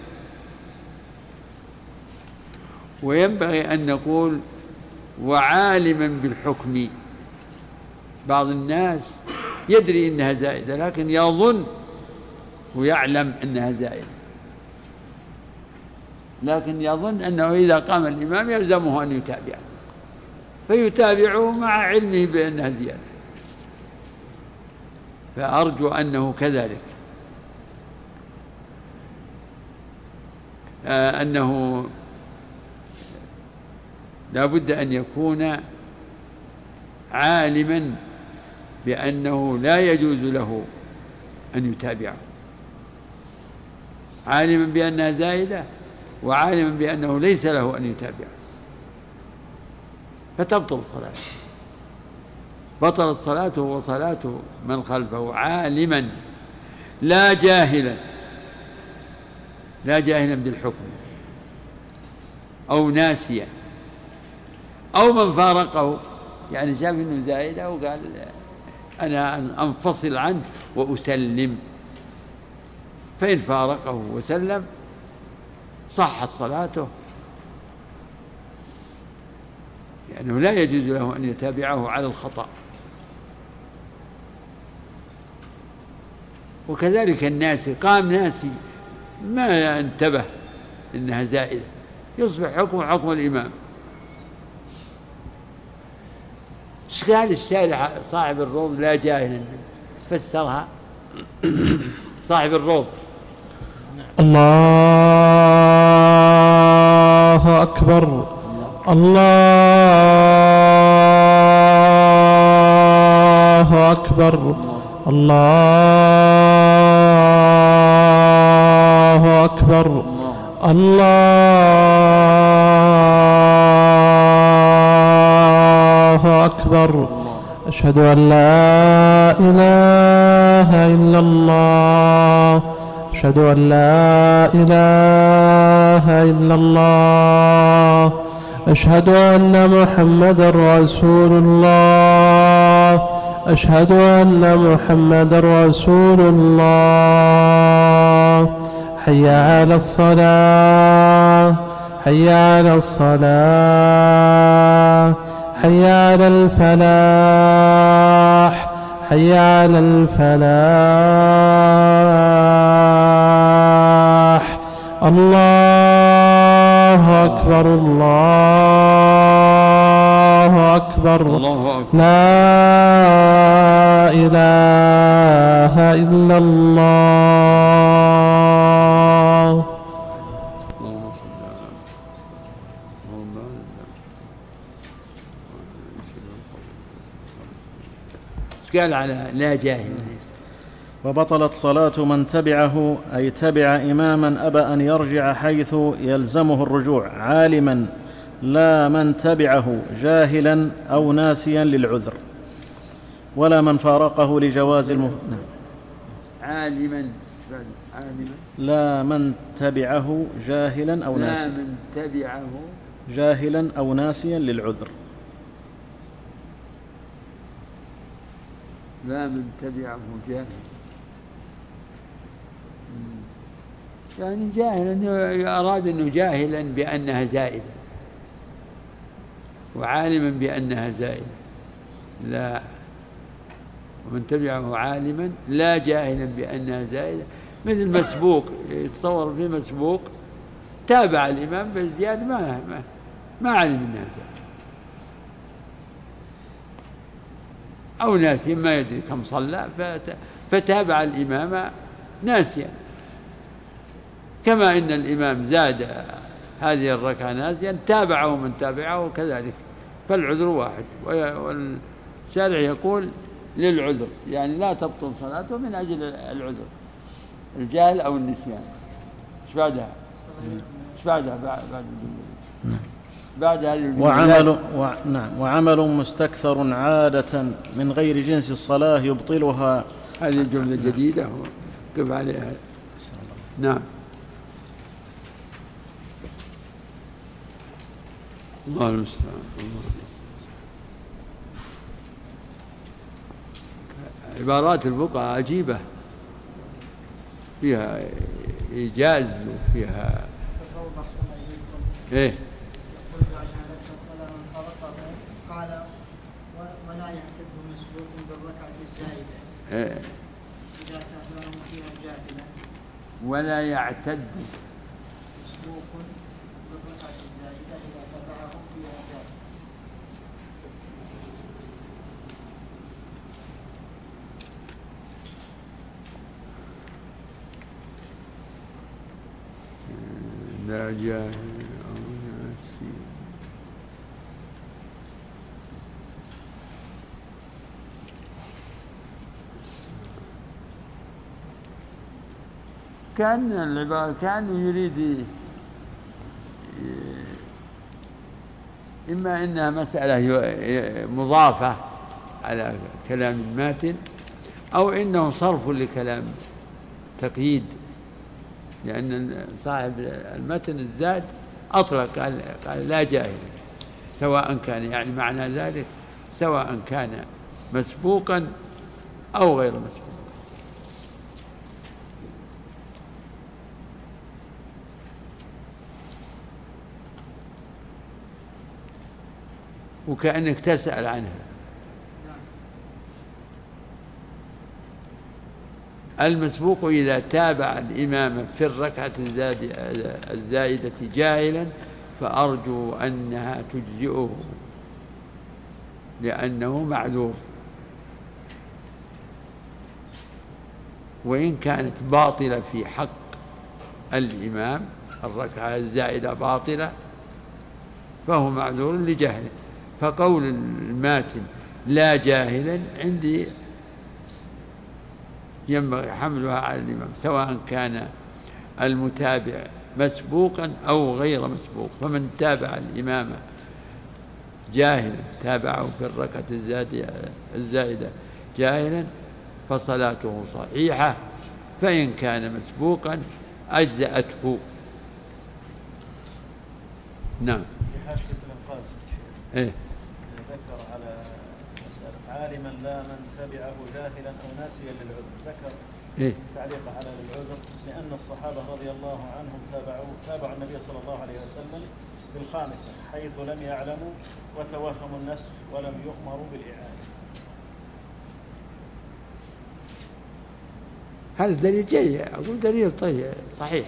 وينبغي أن نقول وعالما بالحكم. بعض الناس يدري أنها زائدة لكن يظن ويعلم أنها زائدة، لكن يظن أنه إذا قام الإمام يلزمه أن يتابعه فيتابعه مع علمه بأنها زيادة. فأرجو أنه كذلك، آه أنه لا بد أن يكون عالما بأنه لا يجوز له أن يتابعه، عالما بأنها زائدة وعالما بأنه ليس له أن يتابعه، فتبطل صلاته. بطلت صلاته وصلاة من خلفه عالما لا جاهلا، لا جاهلا بالحكم أو ناسيا أو من فارقه، يعني شاف أنه زائدة وقال أنا أنفصل عنه وأسلم، فإن فارقه وسلم صحت صلاته، لأنه يعني لا يجوز له أن يتابعه على الخطأ. وكذلك الناسي، قام ناسي ما انتبه إنها زائدة يصبح حكم حكم الإمام. ايش قال الشارع صاحب الروض لا جاهلا؟ فسرها صاحب الروض.
الله أكبر الله أكبر الله أكبر الله أكبر. أشهد أن لا إله إلا الله أشهد أن لا إله إلا الله أشهد أن محمدا رسول الله أشهد أن محمدا رسول الله. حي على الصلاة حي على الصلاة حي على الفلاح حي على الفلاح. الله أكبر الله أكبر لا إله إلا الله.
قال على لا جاهل
وبطلت صلاة من تبعه أي تبع إماما أبى أن يرجع حيث يلزمه الرجوع عالما، لا من تبعه جاهلا أو ناسيا للعذر، ولا من فارقه لجواز المف...
عالما عالما
لا من تبعه جاهلا أو
لا
ناسيا
من تبعه
جاهلا أو ناسيا للعذر
لا من تبعه جاهلا، يعني جاهلا أراد أنه جاهلا بأنها زائدة وعالما بأنها زائدة، لا، ومن تبعه عالما لا جاهلا بأنها زائدة، مثل مسبوق، يتصور في مسبوق تابع الإمام بالزيادة ما ما, ما علم أنها زائدة، أو ناسيا ما يدري كم صلى فتابع الإمام ناسيا، كما إن الإمام زاد هذه الركعة ناسيا تابعه من تابعه كذلك، فالعذر واحد. والشارع يقول للعذر، يعني لا تبطل صلاته من أجل العذر، الجهل أو النسيان. ايش بعدها؟ ايش بعدها بعد الجملة؟ بعد هذه الجملة
وعمل و... نعم وعمل مستكثر عادة من غير جنس الصلاة يبطلها.
هذه الجملة جديدة وقف عليها. نعم. الله المستعان. عبارات الفقهاء عجيبة، فيها إيجاز وفيها إيه.
قال ولا يعتد مسبوق بالركعة الزائدة
إيه.
إذا تابعهم فيها جاهلا،
ولا يعتد
مسبوق بالركعة الزائدة إذا تابعهم فيها جاهلا.
لا جاهل أو ناسي. كان العبارة كان يريد إما إنها مسألة مضافة على كلام الماتن، أو إنه صرف لكلام تقييد، لأن صاحب المتن الزاد أطلق قال, قال لا جاهل، سواء كان، يعني معنى ذلك سواء كان مسبوقا أو غير مسبوق. وكأنك تسأل عنها. المسبوق إذا تابع الإمام في الركعة الزائدة جاهلا فأرجو أنها تجزئه لأنه معذور، وإن كانت باطلة في حق الإمام، الركعة الزائدة باطلة، فهو معذور لجهله. فقول الماتن لا جاهلا عندي ينبغي حملها على الإمام، سواء كان المتابع مسبوقا أو غير مسبوق. فمن تابع الإمام جاهلا تابعه في الركعة الزائدة جاهلا فصلاته صحيحة، فإن كان مسبوقا أجزأته. نعم. إيه؟
ذكر على مسألة عالما لا من تبعه جاهلا أو ناسيا للعذر، ذكر
إيه؟
تعليق على العذر لأن الصحابة رضي الله عنهم تابعوا تابعوا النبي صلى الله عليه وسلم بالخامسة حيث لم يعلموا وتوهموا النسخ ولم يؤمروا بالإعادة.
هذا دليل جيد، أقول دليل طيب صحيح،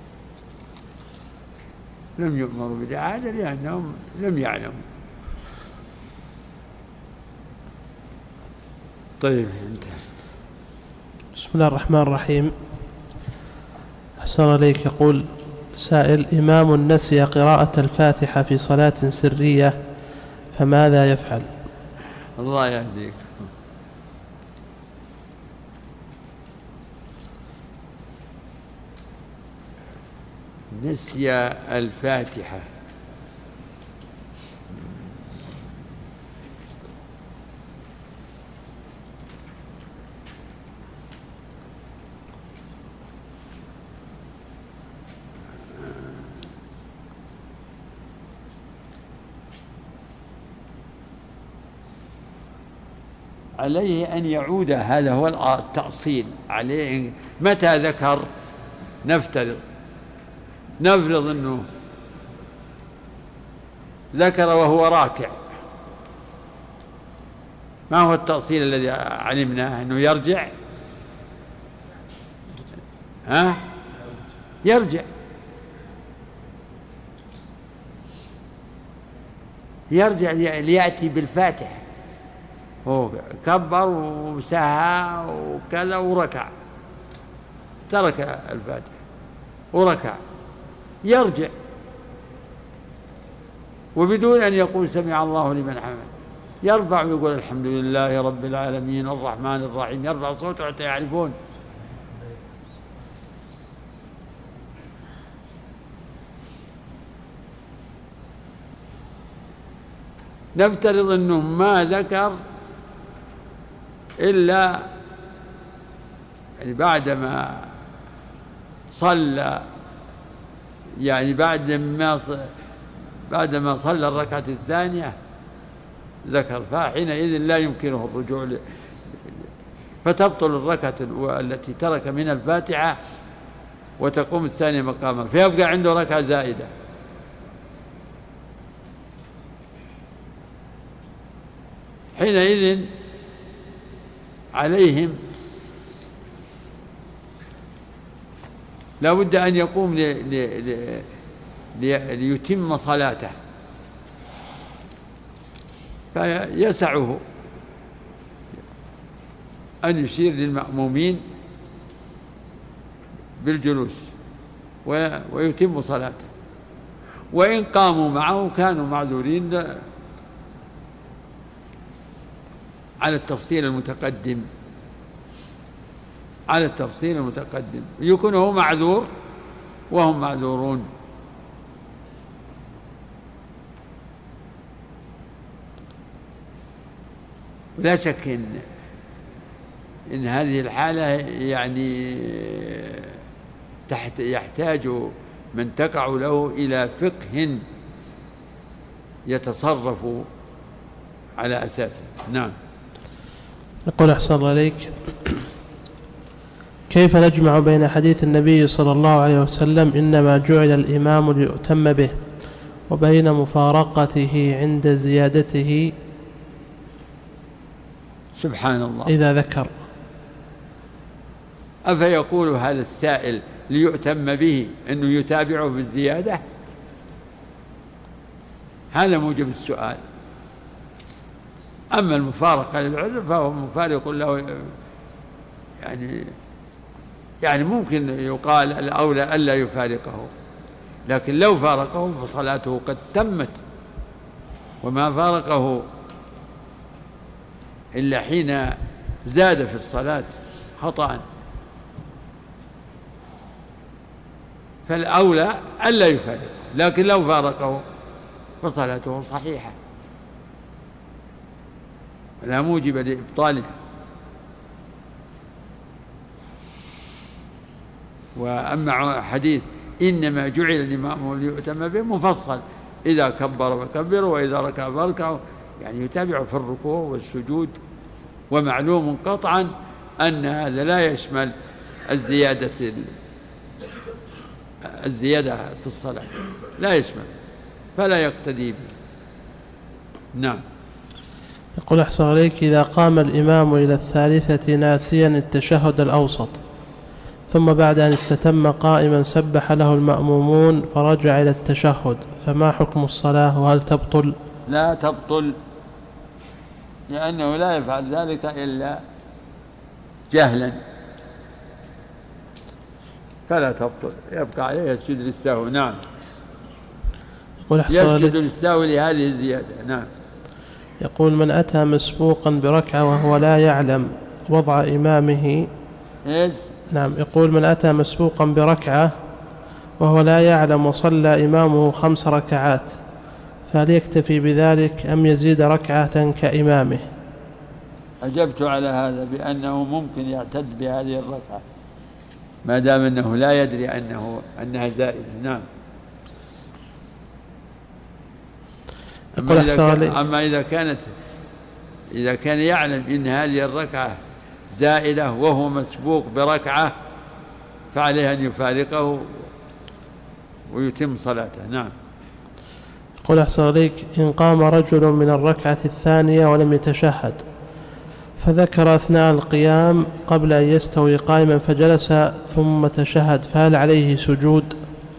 لم يؤمروا بالإعادة لأنهم لم يعلموا. طيب انتهى.
بسم الله الرحمن الرحيم. أحسن عليك. يقول سائل: إمام نسي قراءة الفاتحة في صلاة سرية فماذا يفعل؟
الله يهديك. نسي الفاتحة. عليه أن يعود، هذا هو التأصيل عليه. متى ذكر؟ نفترض نفرض أنه ذكر وهو راكع، ما هو التأصيل الذي علمناه؟ أنه يرجع، ها يرجع يرجع ليأتي بالفاتحة. هو كبر وسهى وكذا وركع، ترك الفاتحة وركع، يرجع وبدون أن يقول سمع الله لمن حمده، يرفع ويقول الحمد لله رب العالمين الرحمن الرحيم، يرفع صوته حتى يعرفون. نفترض أنه ما ذكر إلا يعني بعدما صلى، يعني بعد ما بعدما صلى الركعة الثانية ذكر، فحينئذ لا يمكنه الرجوع ل... فتبطل الركعة التي ترك من الفاتحة وتقوم الثانية مقامها، فيبقى عنده ركعة زائدة. حينئذ عليهم لا بد أن يقوم لي لي لي ليتم صلاته، فيسعه أن يشير للمأمومين بالجلوس ويتم صلاته. وإن قاموا معه كانوا معذورين على التفصيل المتقدم على التفصيل المتقدم يكون هو معذور وهم معذورون. لا شك إن, إن هذه الحالة يعني تحت يحتاج من تقع له إلى فقه يتصرف على أساسه. نعم.
يقول أحسن الله عليك، كيف نجمع بين حديث النبي صلى الله عليه وسلم إنما جعل الإمام ليؤتم به وبين مفارقته عند زيادته
سبحان الله
إذا ذكر؟
أفيقول هذا السائل ليؤتم به أنه يتابعه بالزيادة؟ هذا موجب السؤال. أما المفارقة للعذر فهو مفارق له، يعني يعني ممكن يقال الأولى ألا يفارقه، لكن لو فارقه فصلاته قد تمت، وما فارقه إلا حين زاد في الصلاة خطأ، فالأولى ألا يفارقه، لكن لو فارقه فصلاته صحيحة لا موجب لإبطالها. وأما حديث إنما جعل الإمام ليؤتم به مفصل، إذا كبر فكبروا وإذا ركع فاركعوا، يعني يتابع في الركوع والسجود. ومعلوم قطعا أن هذا لا يشمل الزيادة الزيادة في الصلاة، لا يشمل، فلا يقتدي به. نعم.
يقول أحسن عليك، إذا قام الإمام إلى الثالثة ناسيا التشهد الأوسط ثم بعد أن استتم قائما سبح له المأمومون فرجع إلى التشهد، فما حكم الصلاة وهل تبطل؟
لا تبطل، لأنه لا يفعل ذلك إلا جهلا، فلا تبطل، يبقى عليه يسجد للسهو. نعم. يسجد للسهو لهذه الزيادة. نعم.
يقول من أتى مسبوقا بركعة وهو لا يعلم وضع إمامه.
إيش؟
نعم. يقول من أتى مسبوقا بركعة وهو لا يعلم وصلى إمامه خمس ركعات، فهل يكتفي بذلك أم يزيد ركعة كإمامه؟
أجبت على هذا بأنه ممكن يعتد بهذه الركعة ما دام أنه لا يدري أنه أنها زائدة. نعم. أما إذا, كان أما إذا كانت إذا كان يعلم أن هذه الركعة زائدة وهو مسبوق بركعة فعليه أن يفارقه ويتم صلاته. نعم.
قل أحسن عليك، إن قام رجل من الركعة الثانية ولم يتشهد فذكر أثناء القيام قبل أن يستوي قائما فجلس ثم تشهد، فهل عليه سجود؟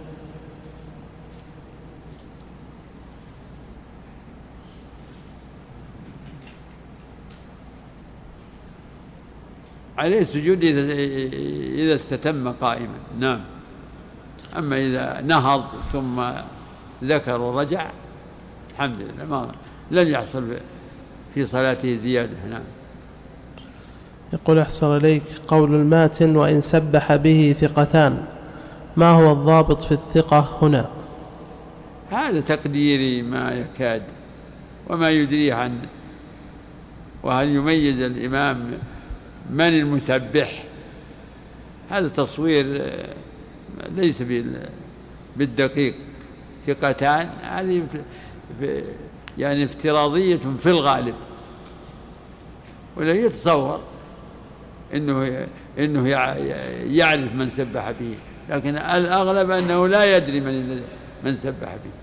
عليه سجود إذا استتم قائما. نعم. أما إذا نهض ثم ذكر ورجع الحمد لله ما لم يحصل في صلاته زيادة. نعم.
يقول أحسن إليك، قول الماتن وإن سبح به ثقتان، ما هو الضابط في الثقة هنا؟
هذا تقديري ما يكاد وما يدريه عن وهل يميز الإمام من المسبح، هذا تصوير ليس بالدقيق. ثقتان هذه يعني افتراضية في الغالب، ولا يتصور إنه إنه يعرف من سبح به، لكن الأغلب أنه لا يدري من من سبح به.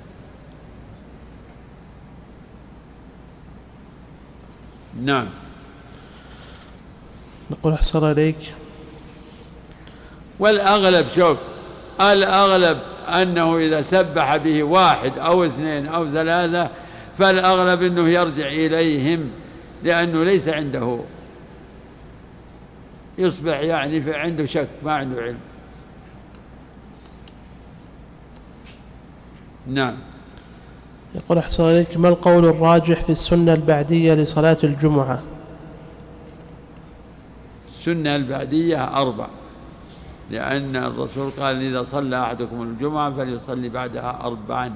نعم.
نقول أحسن إليك،
والأغلب شوف الأغلب أنه إذا سبح به واحد أو اثنين أو ثلاثة فالأغلب أنه يرجع إليهم، لأنه ليس عنده يصبح يعني عنده شك ما عنده علم. نعم.
يقول أحسن إليك، ما القول الراجح في السنة البعدية لصلاة الجمعة؟
السنة البعدية أربع، لأن الرسول قال إذا صلى أحدكم الجمعة فليصلي بعدها أربعا،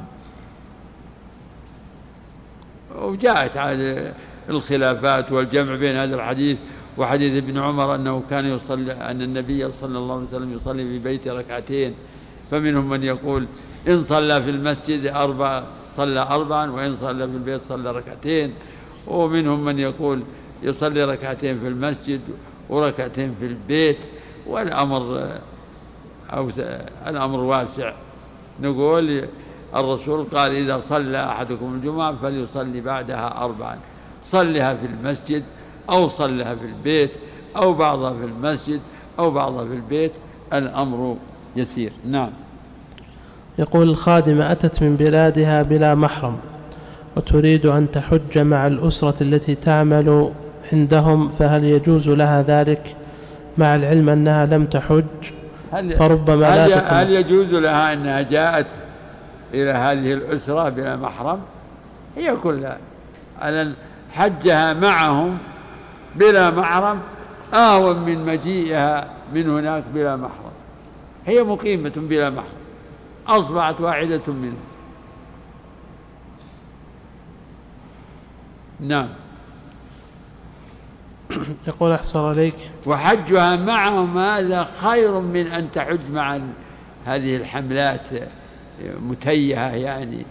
وجاءت على الخلافات والجمع بين هذا الحديث وحديث ابن عمر أنه كان يصلي أن النبي صلى الله عليه وسلم يصلي في بيت ركعتين، فمنهم من يقول إن صلى في المسجد أربع صلى أربعا، وإن صلى في البيت صلى ركعتين، ومنهم من يقول يصلي ركعتين في المسجد وركعتين في البيت، والأمر أو الأمر واسع. نقول الرسول قال إذا صلى أحدكم الجمعة فليصلي بعدها أربعا، صلها في المسجد أو صلها في البيت أو بعضها في المسجد أو بعضها في البيت، الأمر يسير. نعم.
يقول الخادمة أتت من بلادها بلا محرم وتريد أن تحج مع الأسرة التي تعمل عندهم، فهل يجوز لها ذلك مع العلم أنها لم تحج؟ فربما
هل,
لا تكون
هل يجوز لها أنها جاءت إلى هذه الأسرة بلا محرم؟ هي كلها أن حجها معهم بلا محرم أهون من مجيئها من هناك بلا محرم. هي مقيمة بلا محرم، أصبحت واحدة منهم. نعم.
يقول أحسن عليك،
وحجها معهم هذا خير من أن تحج مع هذه الحملات متيهة، يعني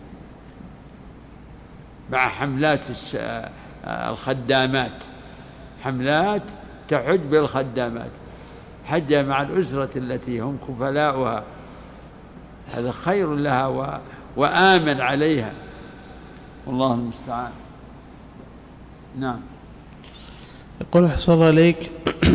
مع حملات الخدامات، حملات تحج بالخدامات. حجها مع الأسرة التي هم كفلاؤها هذا خير لها و... وآمن عليها، والله المستعان. نعم.
يقول أحسن عليك،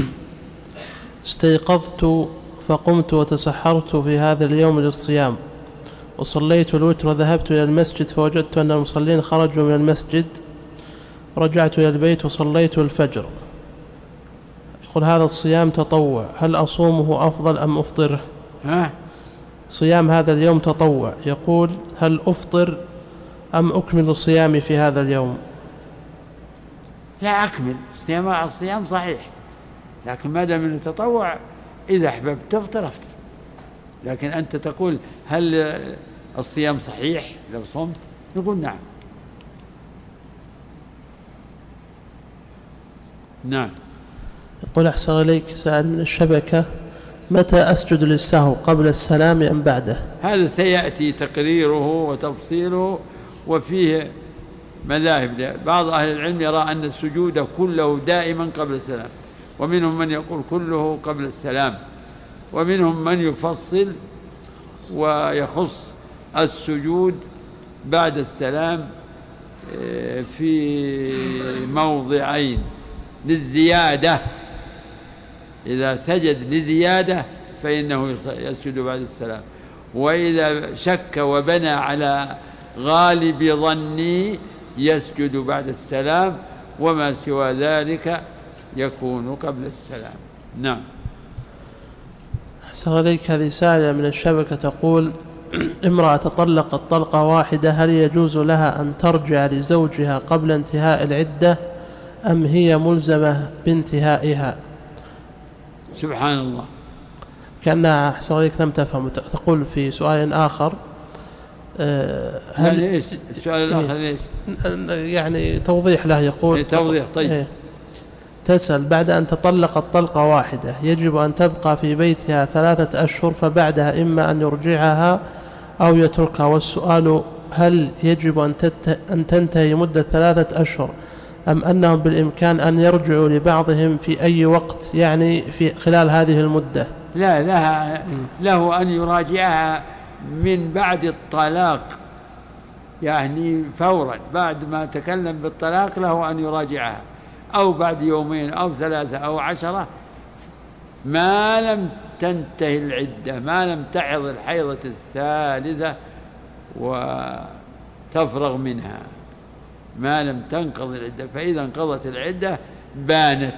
استيقظت فقمت وتسحرت في هذا اليوم للصيام وصليت الوتر وذهبت إلى المسجد فوجدت أن المصلين خرجوا من المسجد، رجعت إلى البيت وصليت الفجر. يقول هذا الصيام تطوع، هل أصومه أفضل أم أفطره؟
ها؟ صيام
هذا اليوم تطوع، يقول هل أفطر أم أكمل صيامي في هذا اليوم؟
لا، أكمل الصيام. الصيام صحيح، لكن ما دام انه تطوع إذا أحببت تفطر أفطر، لكن أنت تقول هل الصيام صحيح لو صمت؟ نقول نعم. نعم.
يقول أحسن إليك سأل من الشبكة: متى أسجد للسهو، قبل السلام أم بعده؟
هذا سيأتي تقريره وتفصيله، وفيه مذاهب. بعض أهل العلم يرى أن السجود كله دائما قبل السلام، ومنهم من يقول كله قبل السلام، ومنهم من يفصل ويخص السجود بعد السلام في موضعين: للزيادة، إذا سجد لزيادة فإنه يسجد بعد السلام، وإذا شك وبنى على غالب ظني يسجد بعد السلام، وما سوى ذلك يكون قبل السلام. نعم.
أحسن عليك. هذه سائلة من الشبكة تقول: امرأة طلقت طلقة واحدة، هل يجوز لها أن ترجع لزوجها قبل انتهاء العدة أم هي ملزمة بانتهائها؟
سبحان الله.
كأنها أحسن عليك لم تفهم، تقول في سؤال آخر:
هل إيش السؤال الآخر؟ إيش
يعني توضيح له. يقول
توضيح. طيب.
إيه؟ تسأل: بعد أن تطلقت طلقة واحدة يجب أن تبقى في بيتها ثلاثة أشهر، فبعدها إما أن يرجعها أو يتركها، والسؤال: هل يجب أن تنتهي مدة ثلاثة أشهر أم أنهم بالإمكان أن يرجعوا لبعضهم في أي وقت، يعني في خلال هذه المدة؟
لا، لها له أن يراجعها من بعد الطلاق، يعني فورا بعد ما تكلم بالطلاق له أن يراجعها، أو بعد يومين أو ثلاثة أو عشرة، ما لم تنتهي العدة، ما لم تعظ الحيضة الثالثة وتفرغ منها، ما لم تنقضي العدة. فإذا انقضت العدة بانت.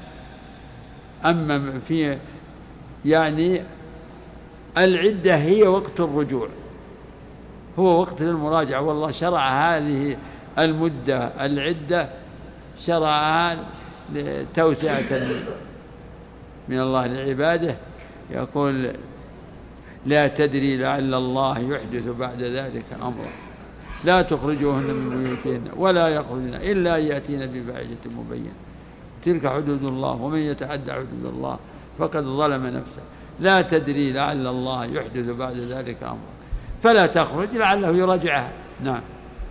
أما في يعني العدة هي وقت الرجوع، هو وقت المراجعة، والله شرع هذه المدة العدة شرعها توسعة من الله لعباده. يقول: لا تدري لعل الله يحدث بعد ذلك أمرا، لا تخرجوهن من بيوتهن ولا يخرجن إلا يأتين بفاحشة مبينة، تلك حدود الله، ومن يتعدى حدود الله فقد ظلم نفسه، لا تدري لعل الله يحدث بعد ذلك أمرا، فلا تخرج لعله يراجعها. نعم.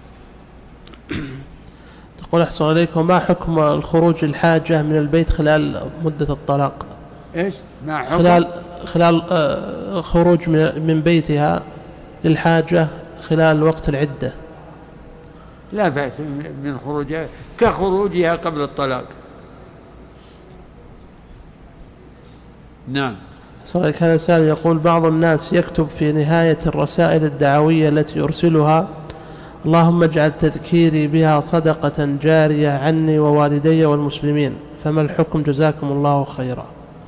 تقول: أحسن عليكم، ما حكم الخروج الحاجة من البيت خلال مدة الطلاق؟
إيش ما حكم
خلال خلال خروج من بيتها للحاجة خلال وقت العدة؟
لا بأس من خروجها كخروجها قبل الطلاق. نعم.
صحيح. هذا سائل يقول: بعض الناس يكتب في نهاية الرسائل الدعوية التي يرسلها: اللهم اجعل تذكيري بها صدقة جارية عني ووالدي والمسلمين، فما الحكم جزاكم الله خيرا؟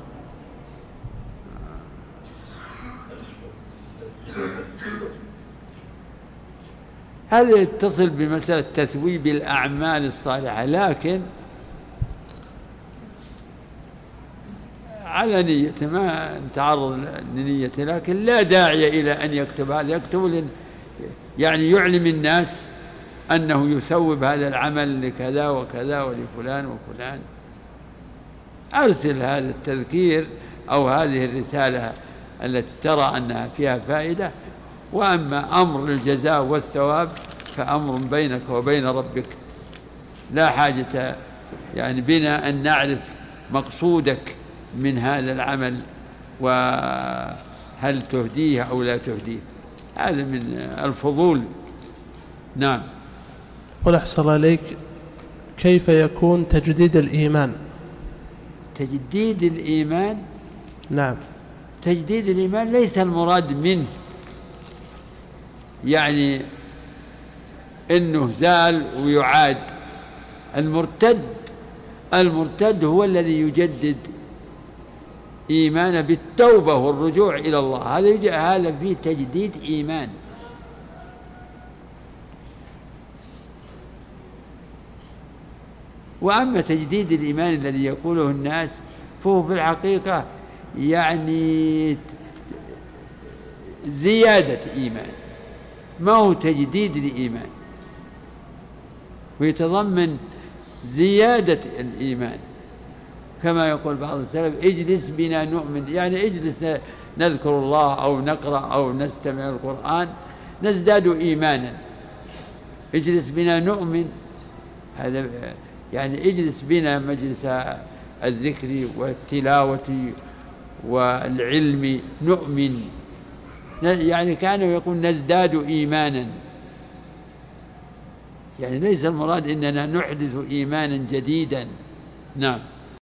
هذا يتصل بمسألة تثويب الأعمال الصالحة، لكن على نيته، ما نتعرض لنيته، لكن لا داعي إلى أن يكتب هذا. يكتب يعني يعلم الناس أنه يثوب هذا العمل لكذا وكذا ولفلان وفلان. أرسل هذا التذكير أو هذه الرسالة التي ترى أنها فيها فائدة، وأما أمر الجزاء والثواب فأمر بينك وبين ربك، لا حاجة يعني بنا أن نعرف مقصودك من هذا العمل وهل تهديه أو لا تهديه، هذا من الفضول. نعم.
قل أحسن عليك، كيف يكون تجديد الإيمان؟
تجديد الإيمان؟
نعم.
تجديد الإيمان ليس المراد منه يعني إنه زال ويعاد. المرتد المرتد هو الذي يجدد إيمانه بالتوبة والرجوع إلى الله، هذا هذا فيه تجديد إيمان. وأما تجديد الإيمان الذي يقوله الناس فهو في الحقيقة يعني زيادة إيمان، ما هو تجديد لإيمان، ويتضمن زيادة الإيمان، كما يقول بعض السلف اجلس بنا نؤمن، يعني اجلس نذكر الله أو نقرأ أو نستمع القرآن نزداد إيمانا. اجلس بنا نؤمن، هذا يعني اجلس بنا مجلس الذكر والتلاوة والعلم نؤمن، يعني كانوا يقول نزداد إيمانا، يعني ليس المراد إننا نحدث إيمانا جديدا. نعم.